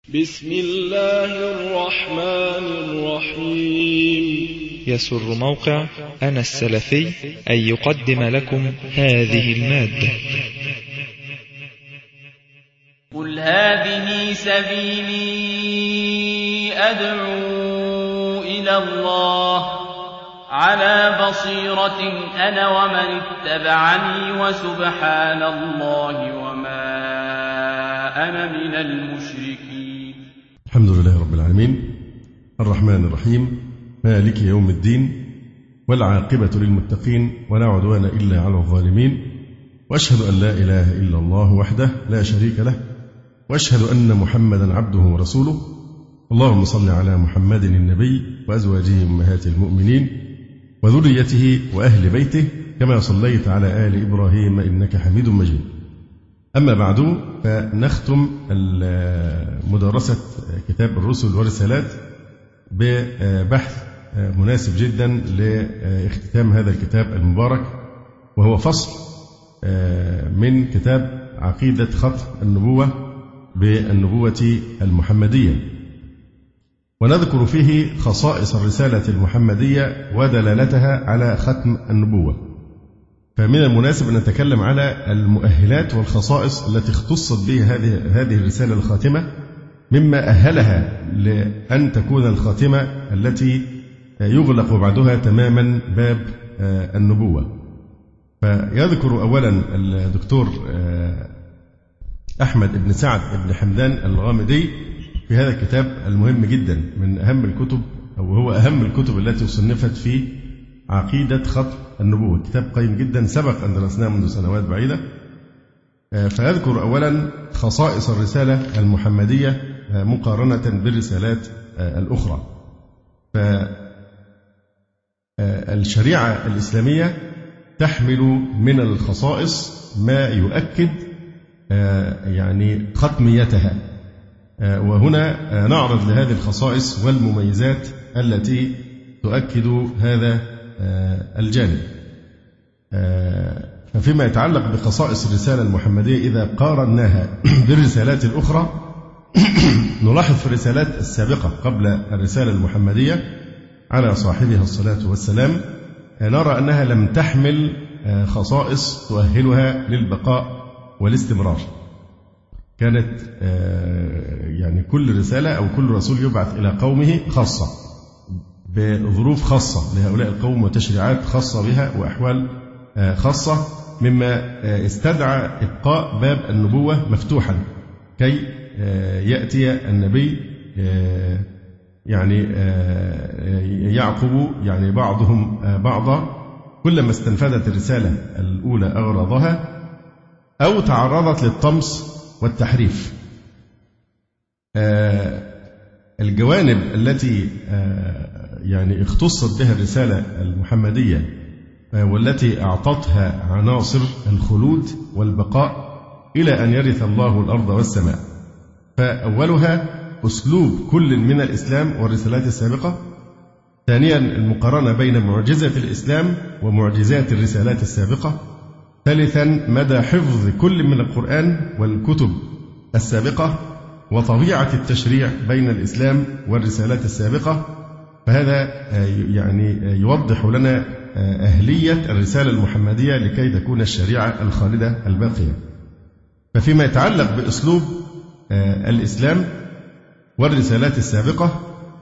بسم الله الرحمن الرحيم. يسر موقع أنا السلفي أن يقدم لكم هذه المادة. قل هذه سبيلي أدعو إلى الله على بصيرة أنا ومن اتبعني وسبحان الله وما أنا من المشركين. الحمد لله رب العالمين الرحمن الرحيم مالك يوم الدين والعاقبة للمتقين ولا عدوان إلا على الظالمين، وأشهد أن لا إله إلا الله وحده لا شريك له، وأشهد أن محمدا عبده ورسوله. اللهم صل على محمد النبي وأزواجه أمهات المؤمنين وذريته وأهل بيته كما صليت على آل إبراهيم إنك حميد مجيد. أما بعد، فنختم مدرسة كتاب الرسل والرسالات ببحث مناسب جدا لاختتام هذا الكتاب المبارك، وهو فصل من كتاب عقيدة ختم النبوة بالنبوة المحمدية، ونذكر فيه خصائص الرسالة المحمدية ودلالتها على ختم النبوة. فمن المناسب أن نتكلم على المؤهلات والخصائص التي اختصت بها هذه الرسالة الخاتمة، مما أهلها لأن تكون الخاتمة التي يغلق بعدها تماما باب النبوة. فيذكر أولا الدكتور أحمد بن سعد بن حمدان الغامدي في هذا الكتاب المهم جدا، من أهم الكتب أو هو أهم الكتب التي صنفت في عقيدة ختم النبوة. كتاب قيم جدا سبق أن درسناه منذ سنوات بعيدة. فيذكر أولا خصائص الرسالة المحمدية مقارنة بالرسالات الأخرى. فالشريعة الإسلامية تحمل من الخصائص ما يؤكد يعني ختميتها، وهنا نعرض لهذه الخصائص والمميزات التي تؤكد هذا الجانب. ففيما يتعلق بخصائص الرسالة المحمدية إذا قارناها بالرسالات الأخرى، نلاحظ في الرسالات السابقة قبل الرسالة المحمدية على صاحبها الصلاة والسلام نرى أنها لم تحمل خصائص تؤهلها للبقاء والاستمرار. كانت يعني كل رسالة أو كل رسول يبعث إلى قومه خاصة بظروف خاصة لهؤلاء القوم وتشريعات خاصة بها وأحوال خاصة، مما استدعى إبقاء باب النبوة مفتوحا كي يأتي النبي يعني يعقب يعني بعضهم بعضا كلما استنفذت الرسالة الأولى أغراضها أو تعرضت للطمس والتحريف. الجوانب التي يعني اختصت بها الرسالة المحمدية والتي أعطتها عناصر الخلود والبقاء إلى أن يرث الله الأرض والسماء. فأولها أسلوب كل من الإسلام والرسالات السابقة. ثانيا المقارنة بين معجزة الإسلام ومعجزات الرسالات السابقة. ثالثا مدى حفظ كل من القرآن والكتب السابقة وطبيعة التشريع بين الإسلام والرسالات السابقة. فهذا يعني يوضح لنا أهلية الرسالة المحمدية لكي تكون الشريعة الخالدة الباقية. ففيما يتعلق بأسلوب الإسلام والرسالات السابقة،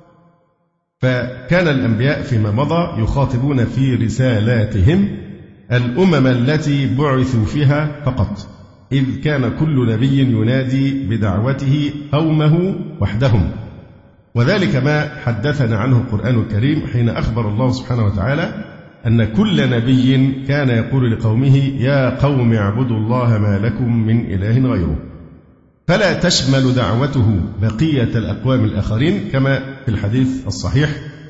فكان الأنبياء فيما مضى يخاطبون في رسالاتهم الأمم التي بعثوا فيها فقط، إذ كان كل نبي ينادي بدعوته قومه وحدهم. وذلك ما حدثنا عنه القرآن الكريم حين أخبر الله سبحانه وتعالى أن كل نبي كان يقول لقومه يا قوم اعبدوا الله ما لكم من إله غيره، فلا تشمل دعوته بقية الأقوام الآخرين كما في الحديث الصحيح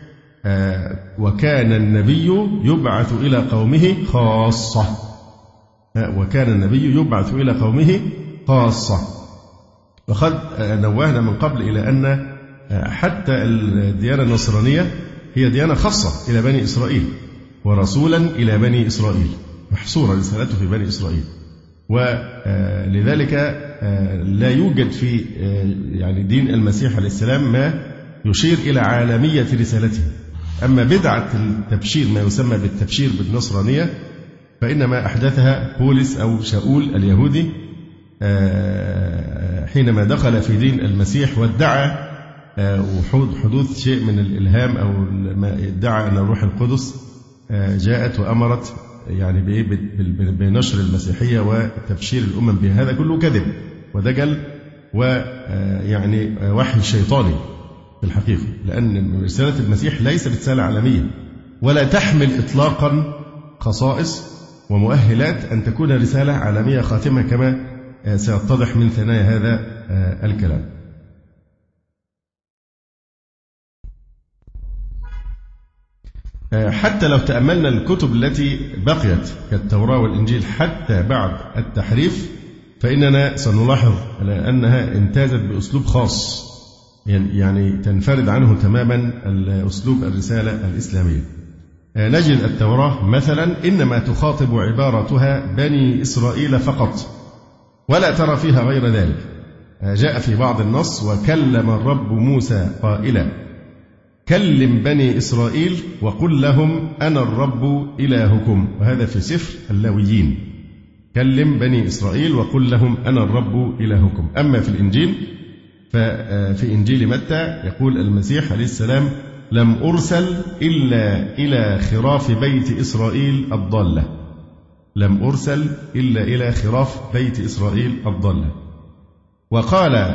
وكان النبي يبعث إلى قومه خاصة. وكان النبي يبعث إلى قومه خاصة. وقد نوهنا من قبل إلى أن حتى الديانة النصرانية هي ديانة خاصة إلى بني إسرائيل، ورسولا إلى بني إسرائيل، محصورة رسالته في بني إسرائيل. ولذلك لا يوجد في يعني دين المسيح عليه السلام ما يشير إلى عالمية رسالته. أما بدعة التبشير ما يسمى بالتبشير بالنصرانية فإنما أحدثها بولس أو شاول اليهودي حينما دخل في دين المسيح وادعى حدوث شيء من الإلهام أو ما ادعى أن الروح القدس جاءت وأمرت يعني بنشر المسيحية وتبشير الأمم بها. هذا كله كذب ودجل ويعني وحي شيطاني في الحقيقة، لأن رسالة المسيح ليست رسالة عالمية ولا تحمل إطلاقا خصائص ومؤهلات أن تكون رسالة عالمية خاتمة كما سيتضح من ثنايا هذا الكلام. حتى لو تأملنا الكتب التي بقيت كالتوراة والإنجيل حتى بعد التحريف فإننا سنلاحظ أنها امتازت بأسلوب خاص يعني تنفرد عنه تماما أسلوب الرسالة الإسلامية. نجد التوراة مثلا إنما تخاطب عبارتها بني إسرائيل فقط ولا ترى فيها غير ذلك. جاء في بعض النص وكلم الرب موسى قائلا كلم بني إسرائيل وقل لهم أنا الرب إلهكم، وهذا في سفر اللاويين. كلم بني إسرائيل وقل لهم أنا الرب إلهكم. أما في الإنجيل ففي إنجيل متى يقول المسيح عليه السلام لم أرسل إلا إلى خراف بيت إسرائيل الضالة. لم أرسل إلا إلى خراف بيت إسرائيل الضالة. وقال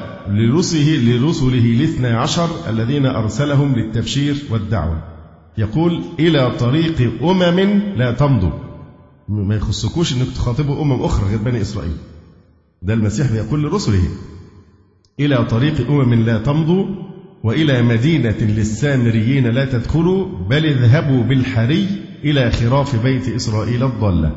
لرسله 12 الذين أرسلهم للتبشير والدعوة يقول إلى طريق أمم لا تمضوا. ما يخصكوش أنك تخاطبوا أخرى غير بني إسرائيل. ده المسيح بيقول لرسله إلى طريق أمم لا تمضوا وإلى مدينة للسامريين لا تدخلوا بل اذهبوا بالحري إلى خراف بيت إسرائيل الضالة.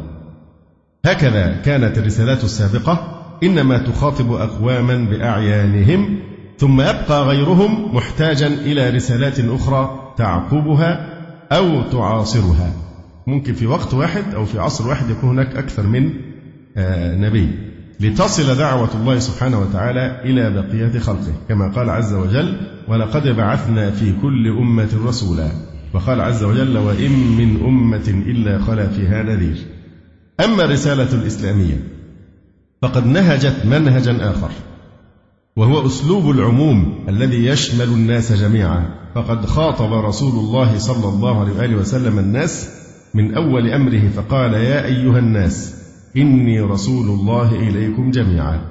هكذا كانت الرسالات السابقة إنما تخاطب أقواما بأعيانهم ثم يبقى غيرهم محتاجا إلى رسالات أخرى تعقبها أو تعاصرها. ممكن في وقت واحد أو في عصر واحد يكون هناك أكثر من نبي لتصل دعوة الله سبحانه وتعالى إلى بقية خلقه كما قال عز وجل ولقد بعثنا في كل أمة رسولا. وقال عز وجل وإن من أمة إلا خلا فيها نذير. أما الرسالة الإسلامية فقد نهجت منهجا آخر وهو أسلوب العموم الذي يشمل الناس جميعا. فقد خاطب رسول الله صلى الله عليه وآله وسلم الناس من أول أمره فقال يا أيها الناس إني رسول الله إليكم جميعا.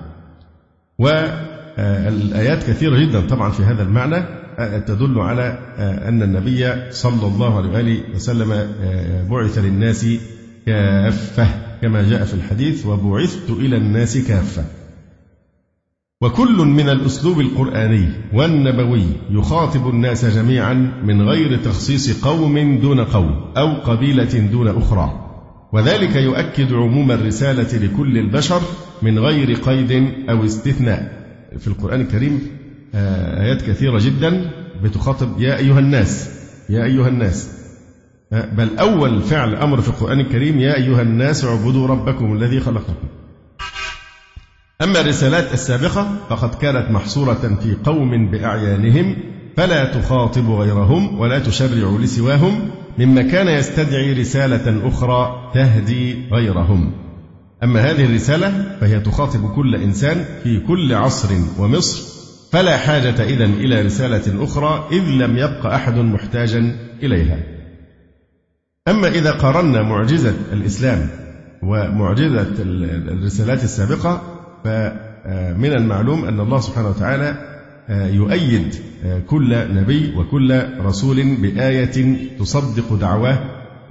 والآيات كثيرة جدا طبعا في هذا المعنى تدل على أن النبي صلى الله عليه وآله وسلم بعث للناس كافة كما جاء في الحديث وبعثت إلى الناس كافة. وكل من الأسلوب القرآني والنبوي يخاطب الناس جميعا من غير تخصيص قوم دون قوم أو قبيلة دون أخرى، وذلك يؤكد عموم الرسالة لكل البشر من غير قيد أو استثناء. في القرآن الكريم آيات كثيرة جدا بتخاطب يا أيها الناس يا أيها الناس، بل أول فعل أمر في القرآن الكريم يا أيها الناس اعبدوا ربكم الذي خلقكم. أما الرسالات السابقة فقد كانت محصورة في قوم بأعيانهم فلا تخاطب غيرهم ولا تشرع لسواهم مما كان يستدعي رسالة أخرى تهدي غيرهم. أما هذه الرسالة فهي تخاطب كل إنسان في كل عصر ومصر فلا حاجة إذن إلى رسالة أخرى إذ لم يبق أحد محتاجا إليها. أما إذا قارنا معجزة الإسلام ومعجزة الرسالات السابقة فمن المعلوم أن الله سبحانه وتعالى يؤيد كل نبي وكل رسول بآية تصدق دعواه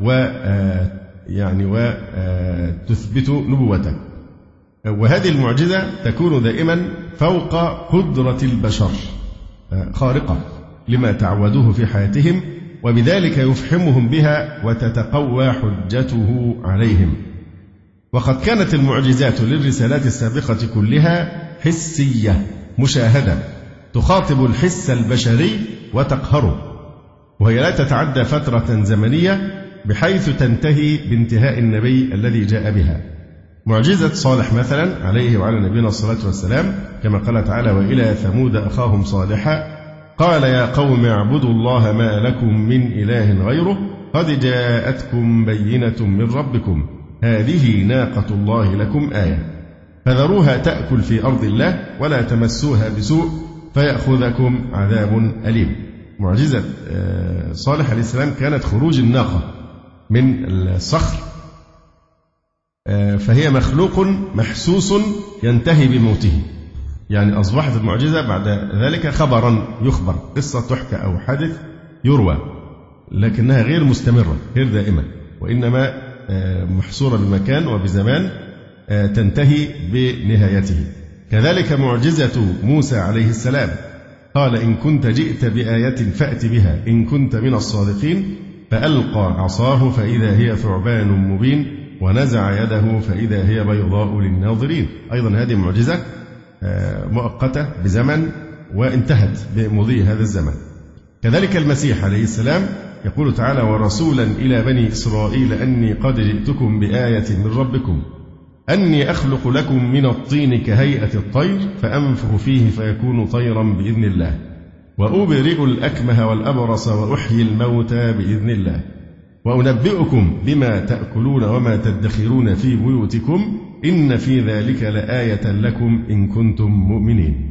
وتثبت نبوته. وهذه المعجزة تكون دائما فوق قدرة البشر خارقة لما تعودوه في حياتهم وبذلك يفحمهم بها وتتقوى حجته عليهم. وقد كانت المعجزات للرسالات السابقة كلها حسية مشاهدة تخاطب الحس البشري وتقهره، وهي لا تتعدى فترة زمنية بحيث تنتهي بانتهاء النبي الذي جاء بها، معجزة صالح مثلا عليه وعلى نبينا الصلاة والسلام كما قال تعالى: وإلى ثمود أخاهم صالحا قال يا قوم اعبدوا الله ما لكم من إله غيره قد جاءتكم بينة من ربكم هذه ناقة الله لكم آية فذروها تأكل في أرض الله ولا تمسوها بسوء فيأخذكم عذاب أليم. معجزة صالح عليه السلام كانت خروج الناقة من الصخر، فهي مخلوق محسوس ينتهي بموته، يعني أصبحت المعجزة بعد ذلك خبرا يخبر، قصة تحكى أو حدث يروى، لكنها غير مستمرة غير دائمة، وإنما محصورة بمكان وبزمان تنتهي بنهايته. كذلك معجزة موسى عليه السلام قال إن كنت جئت بآية فأت بها إن كنت من الصادقين فألقى عصاه فإذا هي ثعبان مبين ونزع يده فإذا هي بيضاء للناظرين. أيضا هذه معجزة مؤقتة بزمن وانتهت بمضي هذا الزمن. كذلك المسيح عليه السلام يقول تعالى ورسولا إلى بني إسرائيل أني قد جئتكم بآية من ربكم أني أخلق لكم من الطين كهيئة الطير فأنفخ فيه فيكون طيرا بإذن الله وأبرئ الأكمه والأبرص وأحيي الموتى بإذن الله وأنبئكم بما تأكلون وما تدخرون في بيوتكم إن في ذلك لآية لكم إن كنتم مؤمنين.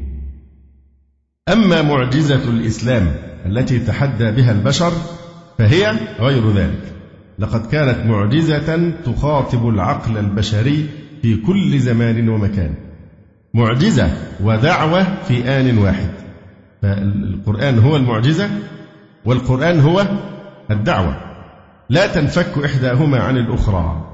أما معجزة الإسلام التي تحدى بها البشر فهي غير ذلك، لقد كانت معجزة تخاطب العقل البشري في كل زمان ومكان، معجزة ودعوة في آن واحد. فالقرآن هو المعجزة والقرآن هو الدعوة، لا تنفك إحداهما عن الأخرى.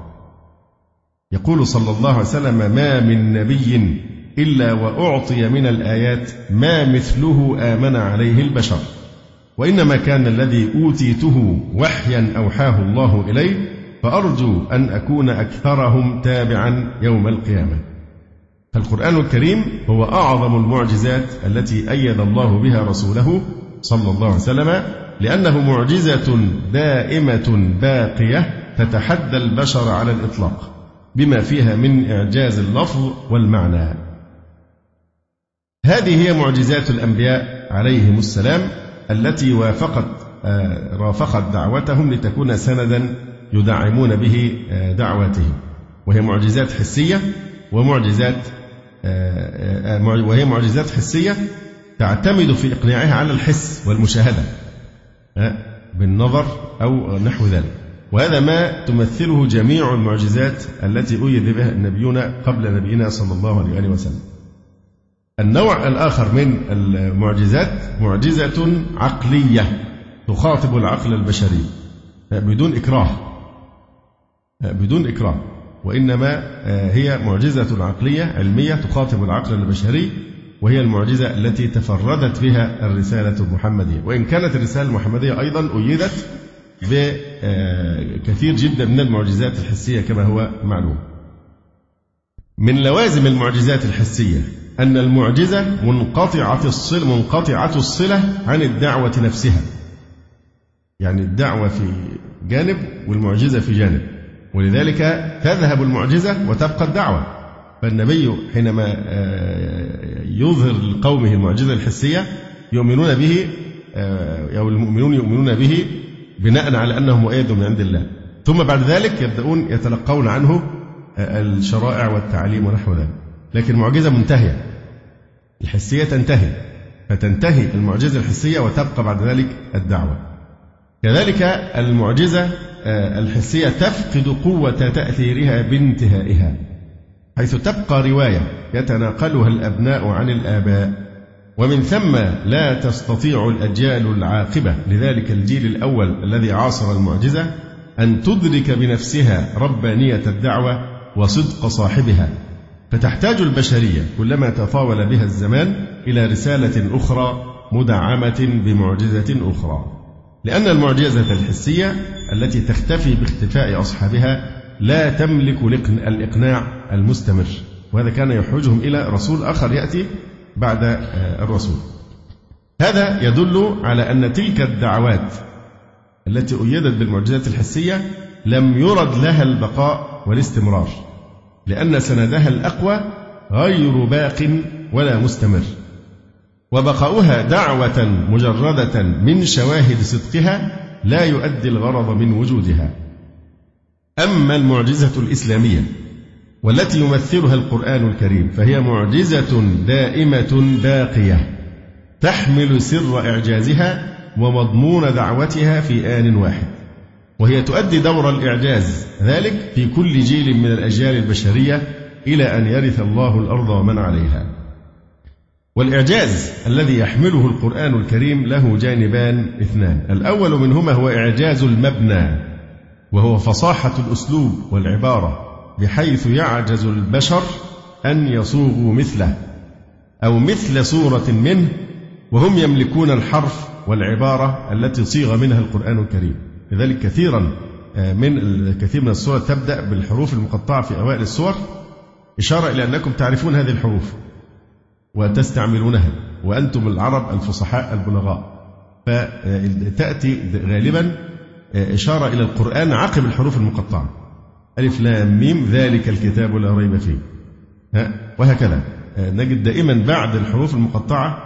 يقول صلى الله عليه وسلم ما من نبي إلا وأعطي من الآيات ما مثله آمن عليه البشر، وإنما كان الذي أوتيته وحيا أوحاه الله إلي فأرجو أن أكون أكثرهم تابعا يوم القيامة. فالقرآن الكريم هو أعظم المعجزات التي أيد الله بها رسوله صلى الله عليه وسلم، لأنه معجزة دائمة باقية تتحدى البشر على الإطلاق بما فيها من إعجاز اللفظ والمعنى. هذه هي معجزات الأنبياء عليهم السلام التي رافقت دعوتهم لتكون سندا يدعمون به دعواتهم، وهي معجزات حسية وهي معجزات حسية تعتمد في إقناعها على الحس والمشاهدة بالنظر أو نحو ذلك، وهذا ما تمثله جميع المعجزات التي أيد بها النبيون قبل نبينا صلى الله عليه وسلم. النوع الآخر من المعجزات معجزة عقلية تخاطب العقل البشري بدون إكراه، وإنما هي معجزة عقلية علمية تخاطب العقل البشري، وهي المعجزة التي تفردت بها الرسالة المحمدية، وإن كانت الرسالة المحمدية أيضا أيدت بكثير جدا من المعجزات الحسية كما هو معلوم. من لوازم المعجزات الحسية أن المعجزة منقطعة الصلة عن الدعوة نفسها، يعني الدعوة في جانب والمعجزة في جانب، ولذلك تذهب المعجزة وتبقى الدعوة. فالنبي حينما يظهر لقومه المعجزة الحسية يؤمنون به، أو المؤمنون يؤمنون به بناء على أنه مؤيد من عند الله، ثم بعد ذلك يبدأون يتلقون عنه الشرائع والتعليم ونحو ذلك. لكن المعجزة منتهية، الحسية تنتهي، فتنتهي المعجزة الحسية وتبقى بعد ذلك الدعوة. كذلك المعجزة الحسية تفقد قوة تأثيرها بانتهائها، حيث تبقى رواية يتناقلها الأبناء عن الآباء، ومن ثم لا تستطيع الأجيال العاقبة لذلك الجيل الأول الذي عاصر المعجزة أن تدرك بنفسها ربانية الدعوة وصدق صاحبها، فتحتاج البشرية كلما تطاول بها الزمان إلى رسالة أخرى مدعمة بمعجزة أخرى، لأن المعجزة الحسية التي تختفي باختفاء أصحابها لا تملك الإقناع المستمر، وهذا كان يحوجهم إلى رسول آخر يأتي بعد الرسول. هذا يدل على أن تلك الدعوات التي أيدت بالمعجزات الحسية لم يرد لها البقاء والاستمرار، لأن سندها الأقوى غير باق ولا مستمر، وبقاؤها دعوة مجردة من شواهد صدقها لا يؤدي الغرض من وجودها. أما المعجزة الإسلامية والتي يمثلها القرآن الكريم فهي معجزة دائمة باقية تحمل سر إعجازها ومضمون دعوتها في آن واحد، وهي تؤدي دور الإعجاز ذلك في كل جيل من الأجيال البشرية إلى أن يرث الله الأرض ومن عليها. والإعجاز الذي يحمله القرآن الكريم له جانبان اثنان، الأول منهما هو إعجاز المبنى، وهو فصاحة الأسلوب والعبارة بحيث يعجز البشر أن يصوغوا مثله أو مثل صورة منه، وهم يملكون الحرف والعبارة التي صيغ منها القرآن الكريم. لذلك كثير من السور تبدأ بالحروف المقطعة في أوائل السور، إشارة إلى أنكم تعرفون هذه الحروف وتستعملونها وأنتم العرب الفصحاء البلغاء، فتأتي غالبا إشارة إلى القرآن عقب الحروف المقطعة، ألف لام ميم ذلك الكتاب لا ريب فيه، وهكذا نجد دائما بعد الحروف المقطعة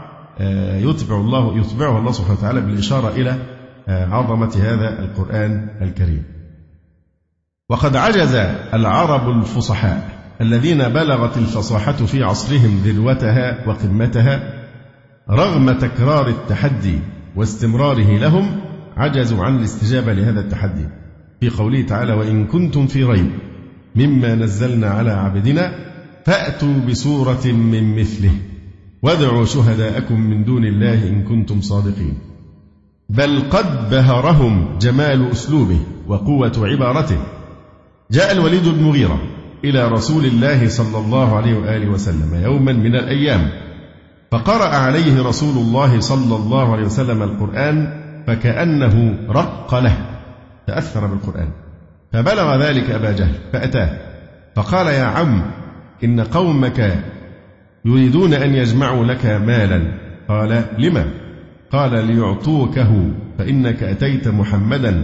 يتبعها الله سبحانه وتعالى بالإشارة إلى عظمة هذا القرآن الكريم. وقد عجز العرب الفصحاء الذين بلغت الفصاحة في عصرهم ذروتها وقمتها رغم تكرار التحدي واستمراره لهم، عجزوا عن الاستجابة لهذا التحدي في قوله تعالى: وإن كنتم في ريب مما نزلنا على عبدنا فأتوا بسورة من مثله وادعوا شهداءكم من دون الله إن كنتم صادقين. بل قد بهرهم جمال أسلوبه وقوة عبارته. جاء الوليد بن المغيرة إلى رسول الله صلى الله عليه وآله وسلم يوما من الأيام، فقرأ عليه رسول الله صلى الله عليه وسلم القرآن فكأنه رق له، تأثر بالقرآن، فبلغ ذلك أبا جهل فأتاه فقال: يا عم، إن قومك يريدون أن يجمعوا لك مالا. قال: لما؟ قال: ليعطوكه، فإنك أتيت محمدا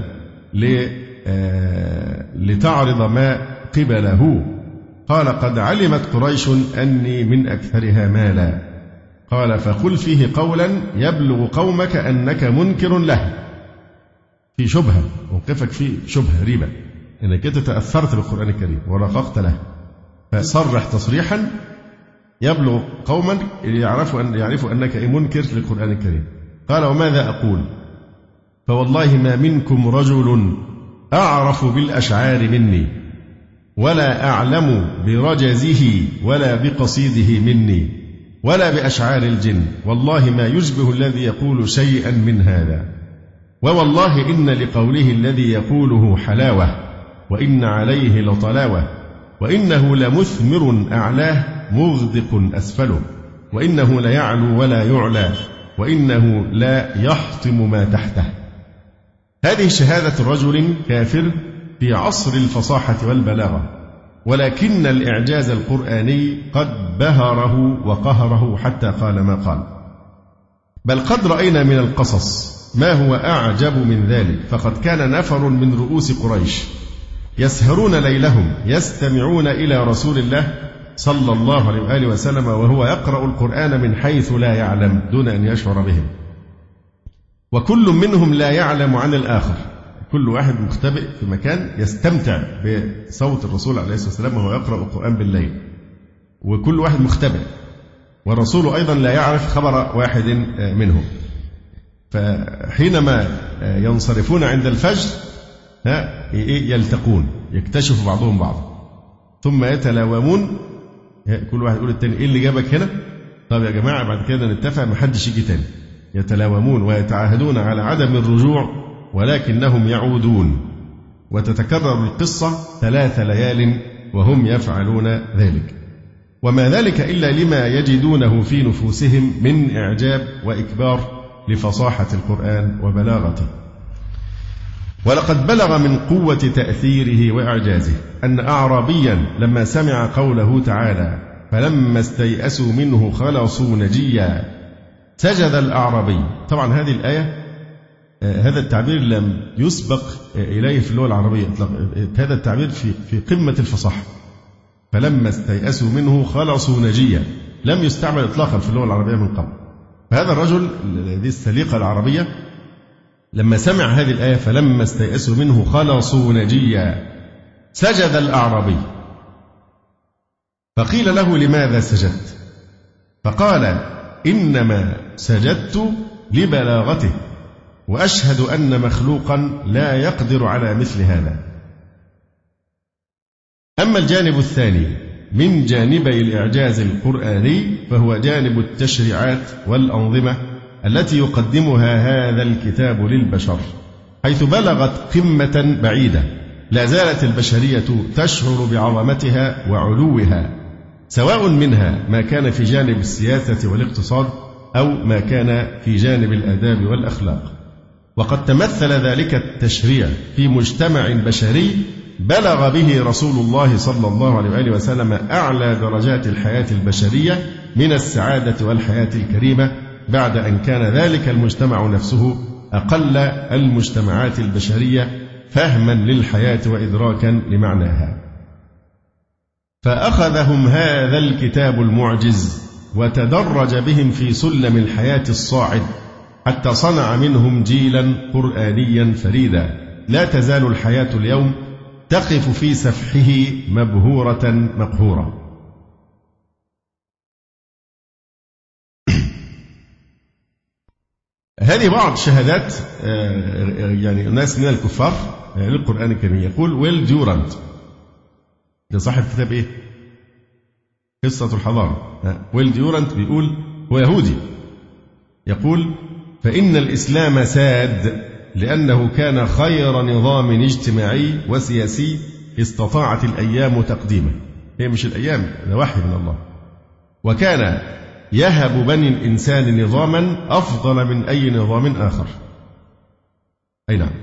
لتعرض ما قبله. قال: قد علمت قريش أني من أكثرها مالا. قال: فقل فيه قولا يبلغ قومك أنك منكر له، في شبهة، موقفك فيه شبهة ريبة، أنك تأثرت بالقرآن الكريم ورققت له، فصرح تصريحا يبلغ قوما يعرفوا أنك منكر للقرآن الكريم. قال: وماذا أقول؟ فوالله ما منكم رجل أعرف بالأشعار مني ولا أعلم برجزه ولا بقصيده مني ولا بأشعار الجن، والله ما يشبه الذي يقول شيئا من هذا، ووالله إن لقوله الذي يقوله حلاوة وإن عليه لطلاوة، وإنه لمثمر أعلاه مغدق أسفله، وإنه ليعلو ولا يعلى، وإنه لا يحطم ما تحته. هذه شهادة رجل كافر في عصر الفصاحة والبلاغة، ولكن الإعجاز القرآني قد بهره وقهره حتى قال ما قال. بل قد رأينا من القصص ما هو أعجب من ذلك، فقد كان نفر من رؤوس قريش يسهرون ليلهم يستمعون إلى رسول الله صلى الله عليه وآله وسلم وهو يقرأ القرآن من حيث لا يعلم دون أن يشعر بهم، وكل منهم لا يعلم عن الآخر، كل واحد مختبئ في مكان يستمتع بصوت الرسول عليه الصلاة والسلام وهو يقرأ القرآن بالليل، وكل واحد مختبئ، والرسول أيضا لا يعرف خبر واحد منهم. فحينما ينصرفون عند الفجر يلتقون، يكتشف بعضهم بعضا، ثم يتلاومون، كل واحد يقول التاني: إيه اللي جابك هنا؟ طب يا جماعة بعد كده نتفق محدش يجي تاني. يتلاومون ويتعاهدون على عدم الرجوع، ولكنهم يعودون، وتتكرر القصة 3 ليال وهم يفعلون ذلك، وما ذلك إلا لما يجدونه في نفوسهم من إعجاب وإكبار لفصاحة القرآن وبلاغته. ولقد بلغ من قوة تأثيره وإعجازه أن أعرابيا لما سمع قوله تعالى: فلما استيئسوا منه خلصوا نجيا، سجد الأعرابي. طبعا هذه الآية هذا التعبير لم يسبق إليه في اللغة العربية، هذا التعبير في قمة الفصاحة، فلما استيأسوا منه خلصوا نجيا، لم يستعمل إطلاقا في اللغة العربية من قبل. فهذا الرجل ذي السليقة العربية لما سمع هذه الآية فلما استيأسوا منه خلصوا نجيا سجد الأعرابي، فقيل له لماذا سجدت؟ فقال إنما سجدت لبلاغته، وأشهد أن مخلوقا لا يقدر على مثل هذا. أما الجانب الثاني من جانبي الإعجاز القرآني فهو جانب التشريعات والأنظمة التي يقدمها هذا الكتاب للبشر، حيث بلغت قمة بعيدة لا زالت البشرية تشعر بعظمتها وعلوها، سواء منها ما كان في جانب السياسة والاقتصاد أو ما كان في جانب الآداب والأخلاق. وقد تمثل ذلك التشريع في مجتمع بشري بلغ به رسول الله صلى الله عليه وآله وسلم أعلى درجات الحياة البشرية من السعادة والحياة الكريمة، بعد أن كان ذلك المجتمع نفسه أقل المجتمعات البشرية فهما للحياة وإدراكا لمعناها. فأخذهم هذا الكتاب المعجز وتدرج بهم في سلم الحياة الصاعد حتى صنع منهم جيلا قرآنيا فريدا، لا تزال الحياة اليوم تقف في سفحه مبهورة مقهورة. هذه بعض شهادات يعني ناس من الكفار للقرآن الكريم. يقول ويل ديورانت، ده صاحب كتاب إيه؟ قصة الحضارة. ويل ديورانت بيقول هو يهودي، يقول فإن الإسلام ساد لأنه كان خير نظام اجتماعي وسياسي استطاعت الأيام تقديمه. هي مش الأيام، ده وحي من الله. وكان يهب بني الإنسان نظاما أفضل من أي نظام آخر. أي نعم.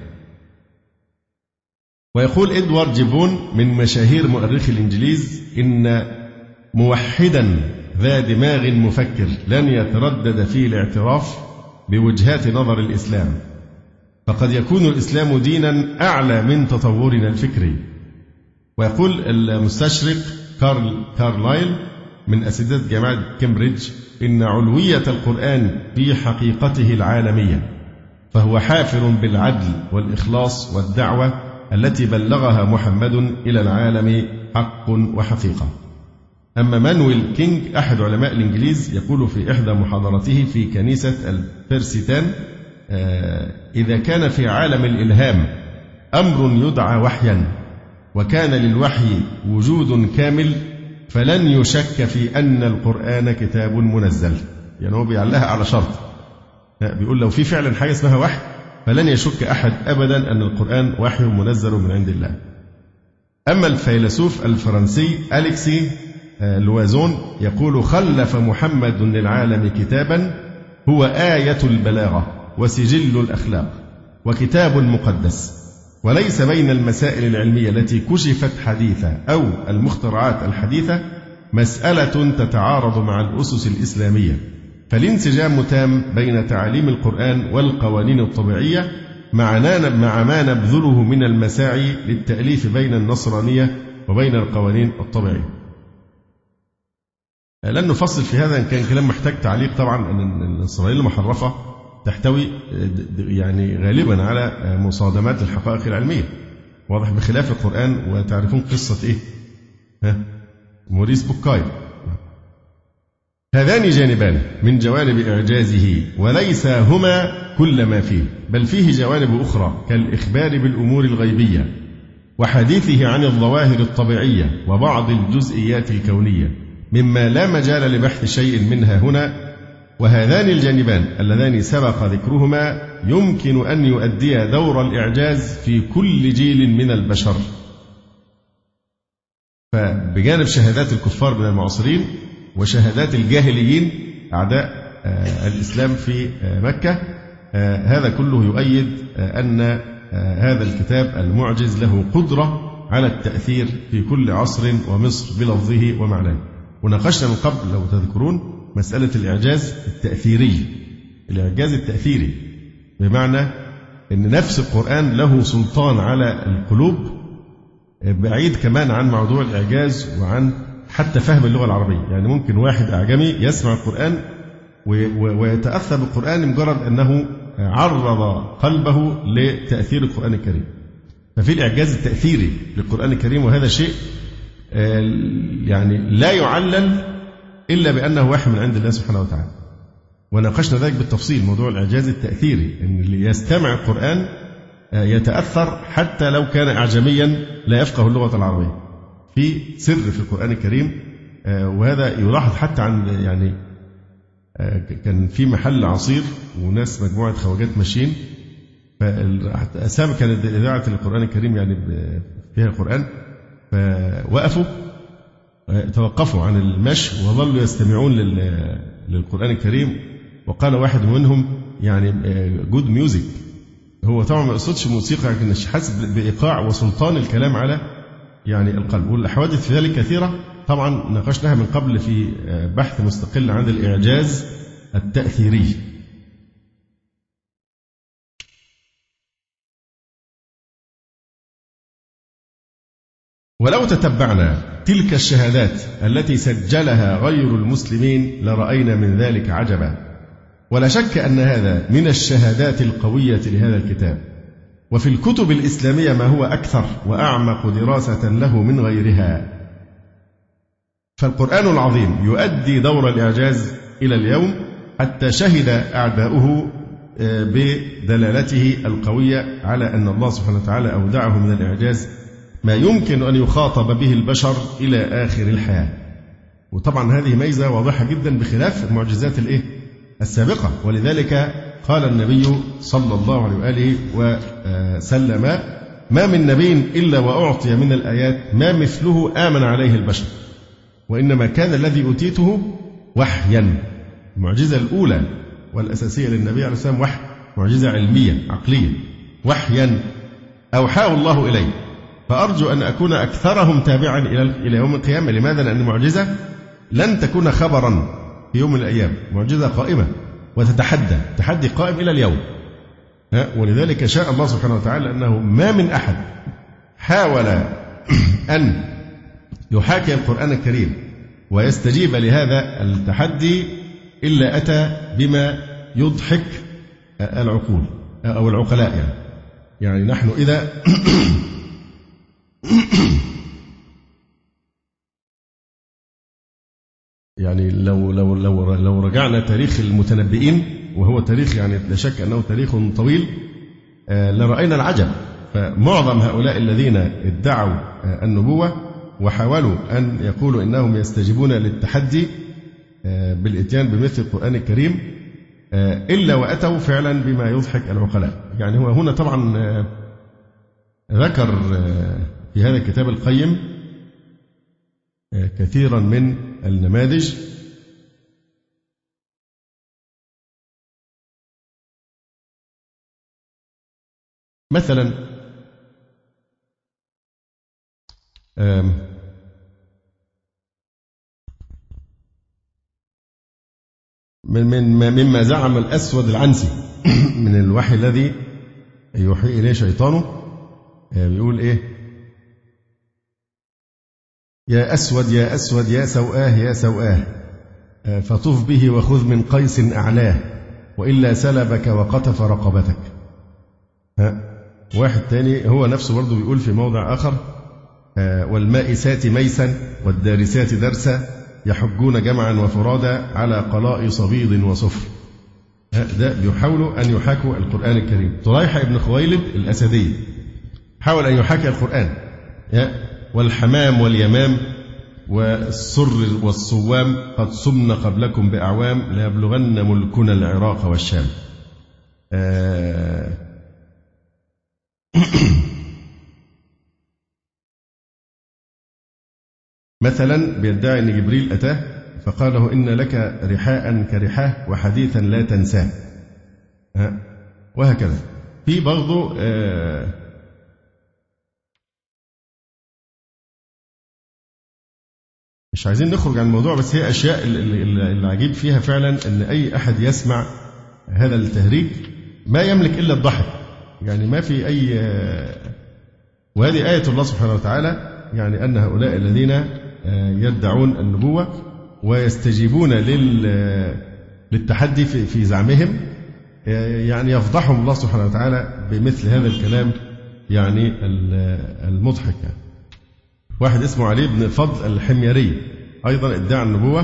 ويقول إدوارد جيبون من مشاهير مؤرخي الإنجليز إن موحدا ذا دماغ مفكر لن يتردد في الاعتراف بوجهات نظر الإسلام، فقد يكون الإسلام دينا أعلى من تطورنا الفكري. ويقول المستشرق كارلايل من أساتذة جامعة كامبريدج إن علوية القرآن في حقيقته العالمية، فهو حافل بالعدل والإخلاص والدعوة التي بلغها محمد إلى العالم حق وحقيقة. أما مانويل كينج أحد علماء الإنجليز يقول في إحدى محاضراته في كنيسة البرسيتان إذا كان في عالم الإلهام أمر يدعى وحيا وكان للوحي وجود كامل فلن يشك في أن القرآن كتاب منزل. يعني هو بيعلقها على شرط، بيقول لو في فعلا حاجة اسمها وحي فلن يشك أحد أبدا أن القرآن وحي منزل من عند الله. أما الفيلسوف الفرنسي أليكسي لوازون يقول خلف محمد للعالم كتابا هو آية البلاغة وسجل الأخلاق وكتاب مقدس، وليس بين المسائل العلمية التي كشفت حديثة أو المخترعات الحديثة مسألة تتعارض مع الأسس الإسلامية، فالانسجام تام بين تعاليم القرآن والقوانين الطبيعية مع ما نبذله من المساعي للتأليف بين النصرانية وبين القوانين الطبيعية. لن نفصل في هذا، إن كان كلام محتاج تعليق طبعا، أن إسرائيل المحرفة تحتوي يعني غالبا على مصادمات الحقائق العلمية، واضح، بخلاف القرآن. وتعرفون قصة إيه؟ موريس بوكاي. هذان جانبان من جوانب إعجازه، وليس هما كل ما فيه، بل فيه جوانب أخرى كالإخبار بالأمور الغيبية وحديثه عن الظواهر الطبيعية وبعض الجزئيات الكونية مما لا مجال لبحث شيء منها هنا. وهذان الجانبان اللذان سبق ذكرهما يمكن أن يؤديا دور الإعجاز في كل جيل من البشر. فبجانب شهادات الكفار من المعاصرين وشهادات الجاهليين أعداء الإسلام في مكة، هذا كله يؤيد أن هذا الكتاب المعجز له قدرة على التأثير في كل عصر ومصر بلفظه ومعناه. وناقشنا من قبل لو تذكرون مسألة الإعجاز التأثيري. الإعجاز التأثيري بمعنى أن نفس القرآن له سلطان على القلوب بعيد كمان عن موضوع الإعجاز وعن حتى فهم اللغة العربية. يعني ممكن واحد أعجمي يسمع القرآن ويتأثر بالقرآن مجرد أنه عرض قلبه لتأثير القرآن الكريم. ففي الإعجاز التأثيري للقرآن الكريم، وهذا شيء يعني لا يعلل إلا بأنه وحي من عند الله سبحانه وتعالى. وناقشنا ذلك بالتفصيل، موضوع الإعجاز التأثيري، أن اللي يستمع القرآن يتأثر حتى لو كان أعجميا لا يفقه اللغة العربية. في سر في القرآن الكريم، وهذا يلاحظ حتى عن يعني كان في محل عصير وناس مجموعة خواجات ماشيين، فأسامة كانت إذاعة القرآن الكريم يعني فيها القرآن، فوقفوا توقفوا عن المشي وظلوا يستمعون للقرآن الكريم. وقال واحد منهم يعني جود ميوزك. هو طبعا ما يقصدش موسيقى، لكن حاسس بإيقاع وسلطان الكلام على يعني القلب. والحوادث في ذلك كثيرة، طبعا ناقشناها من قبل في بحث مستقل عن الإعجاز التأثيري. ولو تتبعنا تلك الشهادات التي سجلها غير المسلمين لرأينا من ذلك عجبا. ولا شك أن هذا من الشهادات القوية لهذا الكتاب. وفي الكتب الإسلامية ما هو أكثر وأعمق دراسة له من غيرها. فالقرآن العظيم يؤدي دور الإعجاز إلى اليوم، حتى شهد أعداؤه بدلالته القوية على أن الله سبحانه وتعالى أودعه من الإعجاز ما يمكن أن يخاطب به البشر إلى آخر الحياة. وطبعا هذه ميزة واضحة جدا بخلاف المعجزات السابقة. ولذلك قال النبي صلى الله عليه وآله وسلم: ما من نبي إلا وأعطي من الآيات ما مثله آمن عليه البشر، وإنما كان الذي أوتيته وحيا. المعجزة الأولى والأساسية للنبي عليه السلام وحي، معجزة علمية عقلية، وحيا أوحاه الله إليه. فأرجو أن أكون أكثرهم تابعا إلى يوم القيامة. لماذا؟ لأن المعجزة لن تكون خبرا في يوم من الأيام، معجزة قائمة تحدي قائم إلى اليوم. ولذلك شاء الله سبحانه وتعالى أنه ما من أحد حاول أن يحاكي القرآن الكريم ويستجيب لهذا التحدي إلا أتى بما يضحك العقول أو العقلاء. يعني نحن إذا يعني لو رجعنا تاريخ المتنبئين، وهو تاريخ يعني لا شك أنه تاريخ طويل، لرأينا العجب. فمعظم هؤلاء الذين ادعوا النبوة وحاولوا أن يقولوا إنهم يستجيبون للتحدي بالإتيان بمثل القرآن الكريم، إلا وأتوا فعلا بما يضحك العقلاء. يعني هو هنا طبعا ذكر في هذا الكتاب القيم كثيرا من النماذج. مثلا مما زعم الأسود العنسي من الوحي الذي يوحي إليه شيطانه، بيقول إيه: يا أسود يا أسود يا سوآه يا سوآه، فطف به وخذ من قيس أعلاه، وإلا سلبك وقطف رقبتك. واحد تاني هو نفسه برضه بيقول في موضع آخر: والمائسات ميسا والدارسات درسا، يحجون جمعا وفرادا على قلائص بيض وصفر. ده بيحاولوا أن يحاكوا القرآن الكريم. طليحة ابن خويلد الأسدي حاول أن يحاكي القرآن: والحمام واليمام والسر والصوام قد صمن قبلكم بأعوام، ليبلغن ملكنا العراق والشام. مثلا بيدعي أن جبريل أتاه فقال له: إن لك رحاء كرحاه وحديثا لا تنساه. وهكذا. في برضه مش عايزين نخرج عن الموضوع، بس هي أشياء العجيب فيها فعلا أن أي أحد يسمع هذا التهريج ما يملك إلا الضحك. يعني ما في أي وهذه آية الله سبحانه وتعالى، يعني أن هؤلاء الذين يدعون النبوة ويستجيبون للتحدي في زعمهم، يعني يفضحهم الله سبحانه وتعالى بمثل هذا الكلام يعني المضحك. واحد اسمه علي بن فضل الحميري أيضا ادعى النبوة،